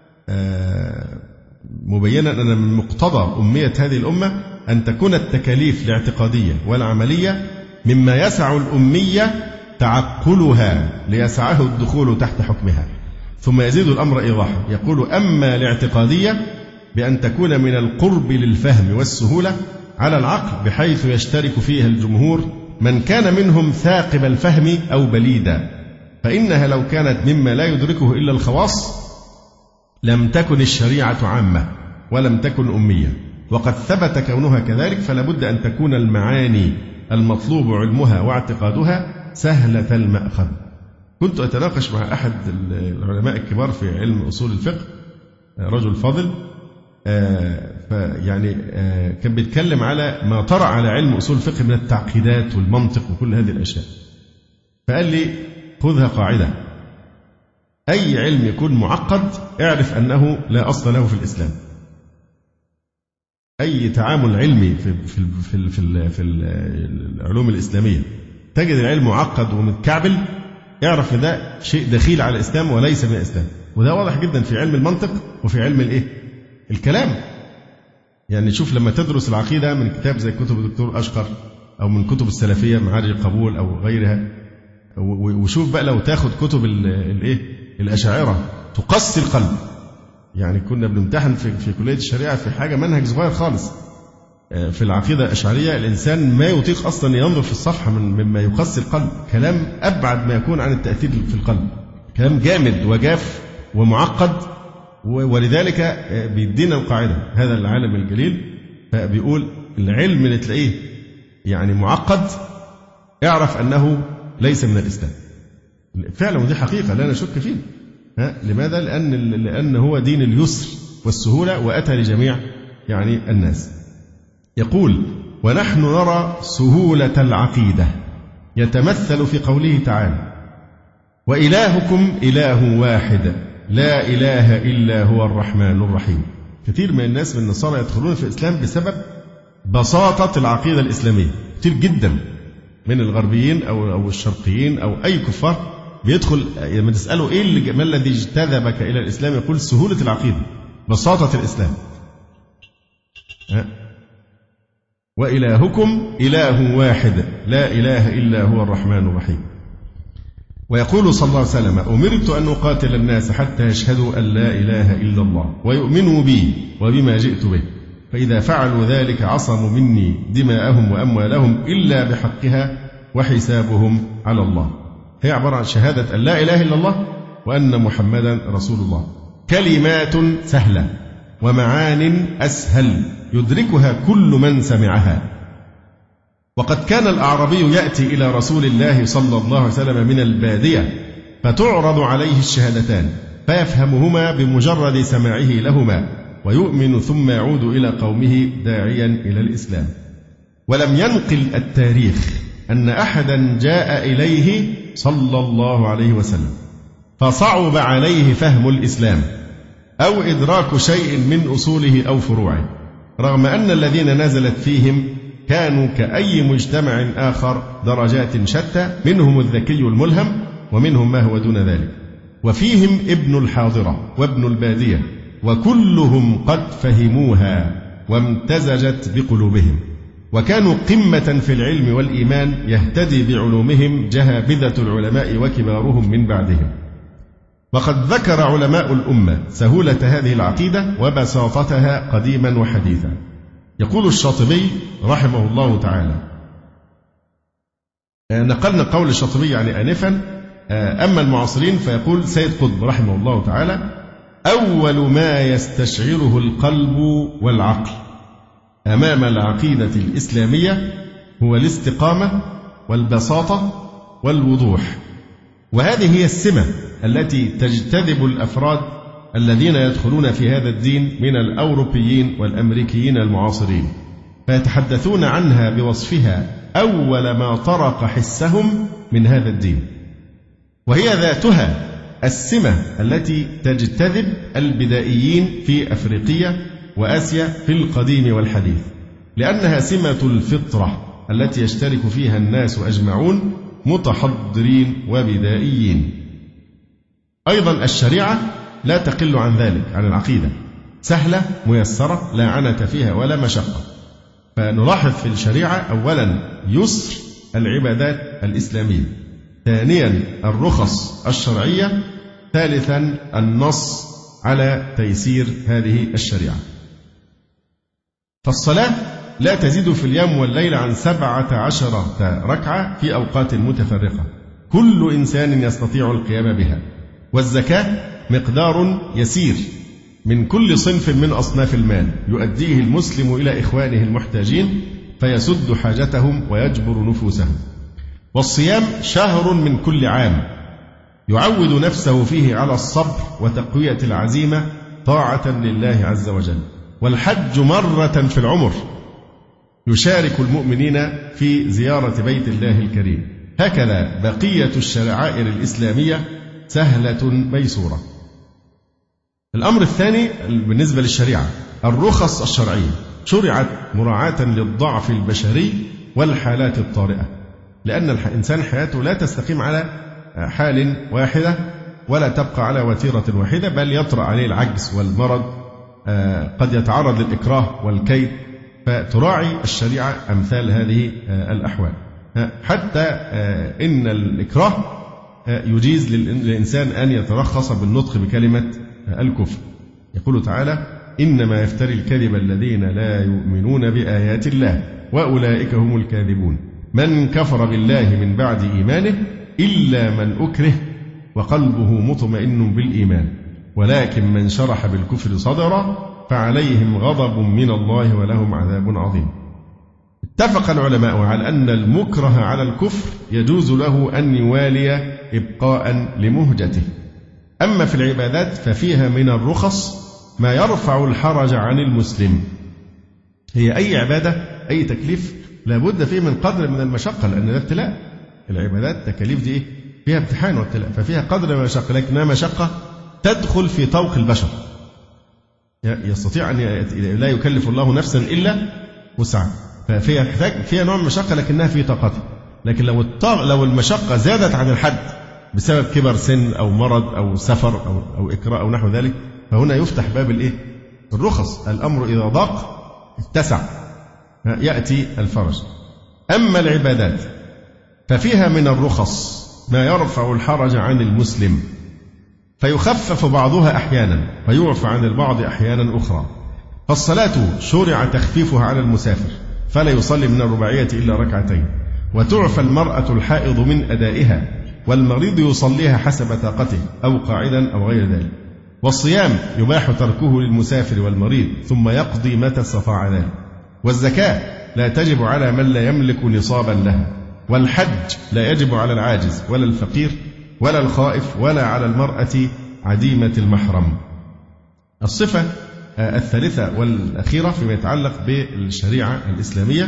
مبينا أن من مقتضى أمية هذه الأمة أن تكون التكاليف الاعتقادية والعملية مما يسع الأمية تعقلها ليسعه الدخول تحت حكمها. ثم يزيد الأمر إيضاحا يقول: أما الاعتقادية بأن تكون من القرب للفهم والسهولة على العقل بحيث يشترك فيها الجمهور من كان منهم ثاقب الفهم أو بليدا، فإنها لو كانت مما لا يدركه إلا الخواص لم تكن الشريعة عامة ولم تكن أمية، وقد ثبت كونها كذلك، فلا بد أن تكون المعاني المطلوب علمها واعتقادها سهلة المأخذ. كنت أتناقش مع أحد العلماء الكبار في علم أصول الفقه، رجل فاضل، فيعني كان بيتكلم على ما طرأ على علم أصول الفقه من التعقيدات والمنطق وكل هذه الأشياء، فقال لي: خذها قاعدة، أي علم يكون معقد اعرف أنه لا أصل له في الإسلام. أي تعامل علمي في العلوم الإسلامية تجد العلم معقد ومتكعبل اعرف ان ده شيء دخيل على الإسلام وليس من الإسلام. وده واضح جدا في علم المنطق وفي علم الكلام. يعني شوف لما تدرس العقيدة من كتاب زي كتب الدكتور أشقر أو من كتب السلفية معارج القبول أو غيرها، وشوف بقى لو تاخد كتب الأشاعرة تقسي القلب. يعني كنا بنمتحن في كلية الشريعة في حاجة منهج صغير خالص في العقيدة الأشعرية، الإنسان ما يطيق أصلا ينظر في الصفحة مما يقسي القلب، كلام أبعد ما يكون عن التأثير في القلب، كلام جامد وجاف ومعقد. ولذلك بيدينا القاعدة هذا العالم الجليل، فبيقول العلم اللي تلاقيه يعني معقد اعرف أنه ليس من الإسلام فعلا، ودي حقيقة لا نشك فيه. لماذا؟ لأن هو دين اليسر والسهولة وأتى لجميع يعني الناس. يقول: ونحن نرى سهولة العقيدة يتمثل في قوله تعالى: وإلهكم إله واحد لا إله إلا هو الرحمن الرحيم. كثير من الناس من النصارى يدخلون في الإسلام بسبب بساطة العقيدة الإسلامية. كثير جدا من الغربيين أو الشرقيين أو أي كفار بيدخل لما تسأله ما الذي اجتذبك إلى الإسلام يقول سهولة العقيدة، بساطة الإسلام. وإلهكم إله واحد لا إله إلا هو الرحمن الرحيم. ويقول صلى الله عليه وسلم: أمرت أن أقاتل الناس حتى يشهدوا أن لا إله إلا الله ويؤمنوا بي وبما جئت به، فإذا فعلوا ذلك عصموا مني دماءهم وأموالهم إلا بحقها وحسابهم على الله. هي عبارة عن شهادة أن لا إله إلا الله وأن محمدا رسول الله، كلمات سهلة ومعان أسهل يدركها كل من سمعها. وقد كان الأعرابي يأتي إلى رسول الله صلى الله عليه وسلم من البادية فتعرض عليه الشهادتان فيفهمهما بمجرد سماعه لهما ويؤمن ثم يعود إلى قومه داعيا إلى الإسلام. ولم ينقل التاريخ أن أحدا جاء إليه صلى الله عليه وسلم فصعب عليه فهم الإسلام أو إدراك شيء من أصوله أو فروعه، رغم أن الذين نزلت فيهم كانوا كأي مجتمع آخر درجات شتى، منهم الذكي الملهم ومنهم ما هو دون ذلك، وفيهم ابن الحاضرة وابن البادية، وكلهم قد فهموها وامتزجت بقلوبهم، وكانوا قمة في العلم والإيمان يهتدي بعلومهم جهابذة العلماء وكبارهم من بعدهم. وقد ذكر علماء الأمة سهولة هذه العقيدة وبساطتها قديما وحديثا. يقول الشاطبي رحمه الله تعالى، نقلنا قول الشاطبي يعني آنفا، أما المعاصرين فيقول سيد قطب رحمه الله تعالى: أول ما يستشعره القلب والعقل أمام العقيدة الإسلامية هو الاستقامة والبساطة والوضوح، وهذه هي السمة التي تجتذب الأفراد الذين يدخلون في هذا الدين من الأوروبيين والأمريكيين المعاصرين، فيتحدثون عنها بوصفها أول ما طرق حسهم من هذا الدين، وهي ذاتها السمة التي تجتذب البدائيين في أفريقيا وآسيا في القديم والحديث، لأنها سمة الفطرة التي يشترك فيها الناس أجمعون متحضرين وبدائيين. أيضا الشريعة لا تقل عن ذلك، عن العقيدة، سهلة ميسرة لا عنة فيها ولا مشقة. فنلاحظ في الشريعة أولا يسر العبادات الإسلامية، ثانيا الرخص الشرعية، ثالثا النص على تيسير هذه الشريعة. فالصلاة لا تزيد في اليوم والليل عن 17 ركعة في أوقات متفرقة كل إنسان يستطيع القيام بها، والزكاة مقدار يسير من كل صنف من أصناف المال يؤديه المسلم إلى إخوانه المحتاجين فيسد حاجتهم ويجبر نفوسهم. والصيام شهر من كل عام يعود نفسه فيه على الصبر وتقوية العزيمة طاعة لله عز وجل. والحج مرة في العمر يشارك المؤمنين في زيارة بيت الله الكريم. هكذا بقية الشعائر الإسلامية سهلة ميسورة. الأمر الثاني بالنسبة للشريعة الرخص الشرعية، شرعت مراعاة للضعف البشري والحالات الطارئة، لأن الإنسان حياته لا تستقيم على حال واحدة ولا تبقى على وتيرة واحدة، بل يطرأ عليه العجز والمرض، قد يتعرض للإكراه والكيد، فتراعي الشريعة أمثال هذه الأحوال. حتى إن الإكراه يجيز للإنسان أن يترخص بالنطق بكلمة الكفر. يقول تعالى: إنما يفتري الكذب الذين لا يؤمنون بآيات الله وأولئك هم الكاذبون، من كفر بالله من بعد إيمانه إلا من أكره وقلبه مطمئن بالإيمان ولكن من شرح بالكفر صدرا فعليهم غضب من الله ولهم عذاب عظيم. اتفق العلماء على أن المكره على الكفر يجوز له أن يوالي إبقاء لمهجته. أما في العبادات ففيها من الرخص ما يرفع الحرج عن المسلم. هي أي عبادة أي تكليف لابد فيه من قدر من المشقة، لأن ده ابتلاء. العبادات تكاليف دي فيها امتحان وابتلاء، ففيها قدر من المشقة، لكنها مشقة تدخل في طوق البشر. يستطيع أن لا يكلف الله نفسا إلا وسعها، فيها نوع من المشقة لكنها في طاقتها. لكن لو المشقة زادت عن الحد بسبب كبر سن أو مرض أو سفر أو إكراه أو نحو ذلك، فهنا يفتح باب الرخص. الأمر إذا ضاق اتسع، يأتي الفرج. أما العبادات ففيها من الرخص ما يرفع الحرج عن المسلم، فيخفف بعضها أحيانا ويعفى عن البعض أحيانا أخرى. فالصلاة شرع تخفيفها على المسافر فلا يصلي من الرباعية إلا ركعتين، وتعفى المرأة الحائض من أدائها، والمريض يصليها حسب طاقته أو قاعدا أو غير ذلك. والصيام يباح تركه للمسافر والمريض ثم يقضي متى استطاع ذلك. والزكاة لا تجب على من لا يملك نصابا لها. والحج لا يجب على العاجز ولا الفقير ولا الخائف ولا على المرأة عديمة المحرم. الصفة الثالثة والأخيرة فيما يتعلق بالشريعة الإسلامية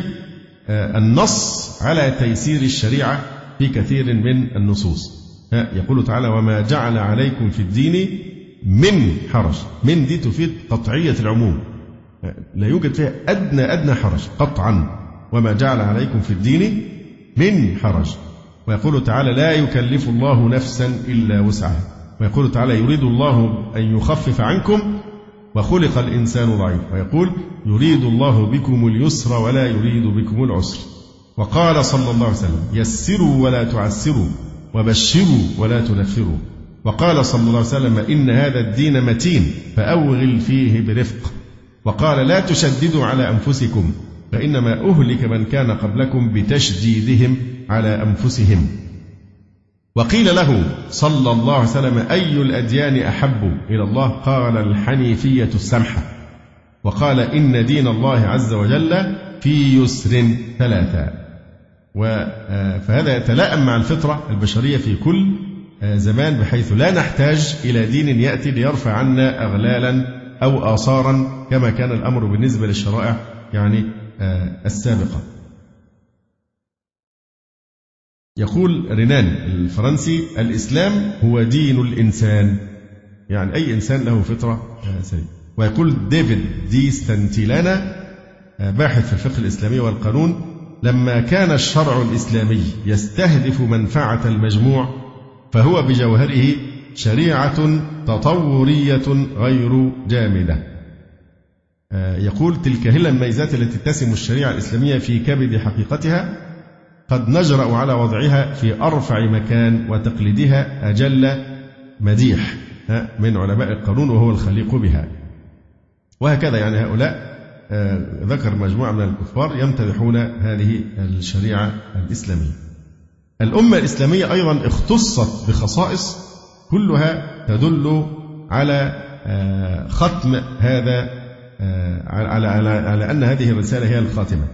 النص على تيسير الشريعة في كثير من النصوص. يقول تعالى: وما جعل عليكم في الدين من حرج. من دي تفيد قطعية العموم، لا يوجد فيها أدنى حرج قطعا. وما جعل عليكم في الدين من حرج. ويقول تعالى: لا يكلف الله نفسا إلا وسعها. ويقول تعالى: يريد الله أن يخفف عنكم وخلق الإنسان ضعيف. ويقول: يريد الله بكم اليسر ولا يريد بكم العسر. وقال صلى الله عليه وسلم: يسروا ولا تعسروا وبشروا ولا تنفروا. وقال صلى الله عليه وسلم: إن هذا الدين متين فأوغل فيه برفق. وقال لا تشددوا على أنفسكم فإنما أهلك من كان قبلكم بتشديدهم على أنفسهم. وقيل له صلى الله عليه وسلم أي الأديان أحب إلى الله؟ قال الحنيفية السمحة. وقال إن دين الله عز وجل في يسر ثلاثة. فهذا يتلائم مع الفطرة البشرية في كل زمان، بحيث لا نحتاج إلى دين يأتي ليرفع عنا أغلالا أو آثارا كما كان الأمر بالنسبة للشرائع يعني السابقة. يقول رينان الفرنسي الإسلام هو دين الإنسان، يعني أي إنسان له فطرة سليمة. ويقول ديفيد دي ستانتيلانا باحث في الفقه الإسلامي والقانون لما كان الشرع الإسلامي يستهدف منفعة المجموع فهو بجوهره شريعة تطورية غير جامدة. يقول تلك هي الميزات التي تتسم الشريعة الإسلامية في كبد حقيقتها، قد نجرأ على وضعها في أرفع مكان وتقليدها أجل مديح من علماء القانون وهو الخليق بها. وهكذا يعني هؤلاء ذكر مجموعة من الكفار يمتدحون هذه الشريعة الإسلامية. الأمة الإسلامية أيضا اختصت بخصائص كلها تدل على ختم هذا على أن هذه الرسالة هي الخاتمة.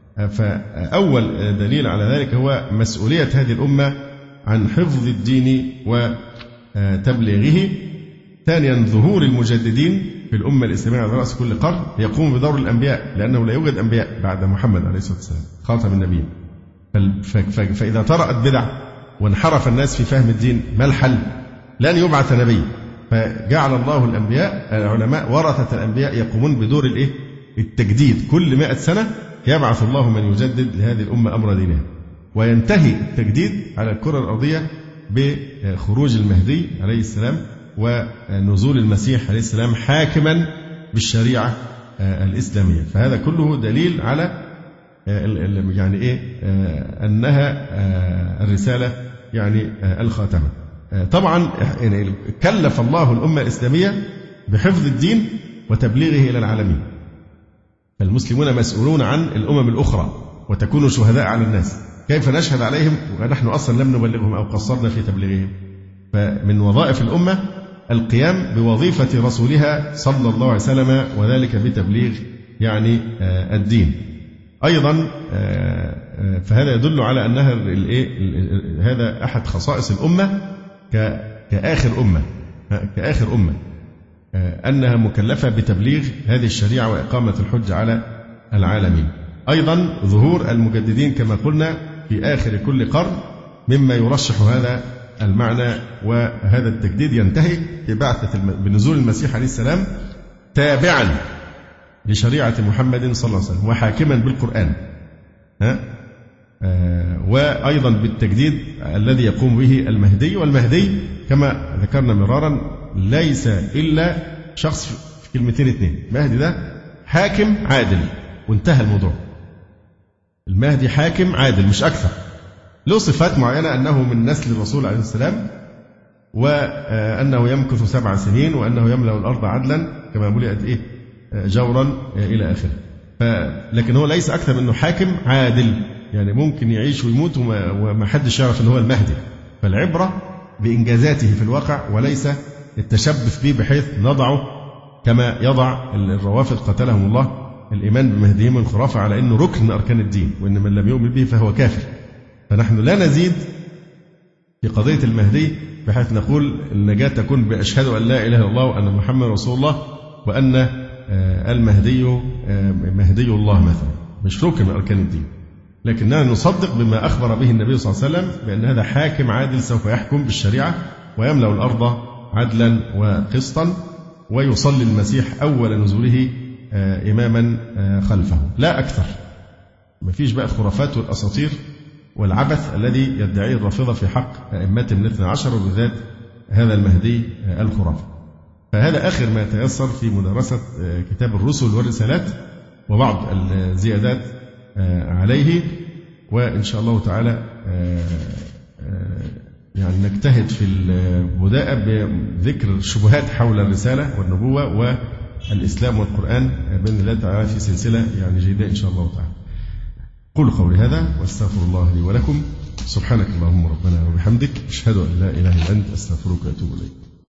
فأول دليل على ذلك هو مسؤولية هذه الأمة عن حفظ الدين وتبليغه. ثانيا ظهور المجددين في الأمة الإسلامية على رأس كل قرن يقوم بدور الأنبياء، لأنه لا يوجد أنبياء بعد محمد عليه الصلاة والسلام خاتم النبيين. فإذا طرأت بدع وانحرف الناس في فهم الدين ما الحل؟ لن يبعث نبي، فجعل الله الأنبياء العلماء ورثة الأنبياء يقومون بدور التجديد. كل 100 سنة يبعث الله من يجدد لهذه الأمة أمر دينها، وينتهي التجديد على الكرة الأرضية بخروج المهدي عليه السلام ونزول المسيح عليه السلام حاكما بالشريعة الإسلامية. فهذا كله دليل على يعني أنها الرسالة يعني الخاتمة. طبعا يعني كلف الله الأمة الإسلامية بحفظ الدين وتبليغه إلى العالمين، فالمسلمون مسؤولون عن الأمم الأخرى وتكونوا شهداء على الناس. كيف نشهد عليهم ونحن أصلا لم نبلغهم أو قصرنا في تبليغهم؟ فمن وظائف الأمة القيام بوظيفة رسولها صلى الله عليه وسلم، وذلك بتبليغ يعني الدين. أيضا فهذا يدل على أنها هذا أحد خصائص الأمة كآخر أمة أنها مكلفة بتبليغ هذه الشريعة وإقامة الحجة على العالمين. أيضا ظهور المجددين كما قلنا في آخر كل قرن مما يرشح هذا المعنى، وهذا التجديد ينتهي بنزول المسيح عليه السلام تابعا لشريعة محمد صلى الله عليه وسلم وحاكما بالقرآن، وأيضا بالتجديد الذي يقوم به المهدي. والمهدي كما ذكرنا مرارا ليس إلا شخص في كلمتين اثنين: المهدي ده حاكم عادل، وانتهى الموضوع. المهدي حاكم عادل مش أكثر، له صفات معينة، أنه من نسل الرسول عليه السلام، وأنه يمكث 7 سنين، وأنه يملأ الأرض عدلا كما ملئت جورا إلى آخره. لكن هو ليس أكثر من أنه حاكم عادل، يعني ممكن يعيش ويموت وما حدش يعرف أنه هو المهدي. فالعبرة بإنجازاته في الواقع وليس التشبث به بحيث نضعه كما يضع الروافض قتلهم الله الإيمان بمهديهم الخرافة على أنه ركن من أركان الدين، وأن من لم يؤمن به فهو كافر. فنحن لا نزيد في قضية المهدي بحيث نقول النجاة تكون بأشهد أن لا إله إلا الله وأن محمد رسول الله وأن المهدي مهدي الله مثلا، مش ركن من أركان الدين. لكننا نصدق بما أخبر به النبي صلى الله عليه وسلم بأن هذا حاكم عادل سوف يحكم بالشريعة ويملأ الأرض عدلا وقسطا، ويصلي المسيح أول نزوله إماما خلفه، لا أكثر. ما فيش بقى الخرافات والأساطير والعبث الذي يدعيه الرافضة في حق أئمتهم الاثنى عشر، وبالذات هذا المهدي الخرافي. فهذا آخر ما يتيسر في مدرسة كتاب الرسل والرسالات وبعض الزيادات عليه، وإن شاء الله تعالى يعني نجتهد في البداءة بذكر الشبهات حول الرسالة والنبوة الإسلام والقرآن بإذن الله تعالى في سلسلة يعني جيدة إن شاء الله تعالى. قولوا قولي هذا واستغفر الله لي ولكم. سبحانك اللهم ربنا وبحمدك أشهد أن لا إله إلا أنت أستغفرك وأتوب إليك.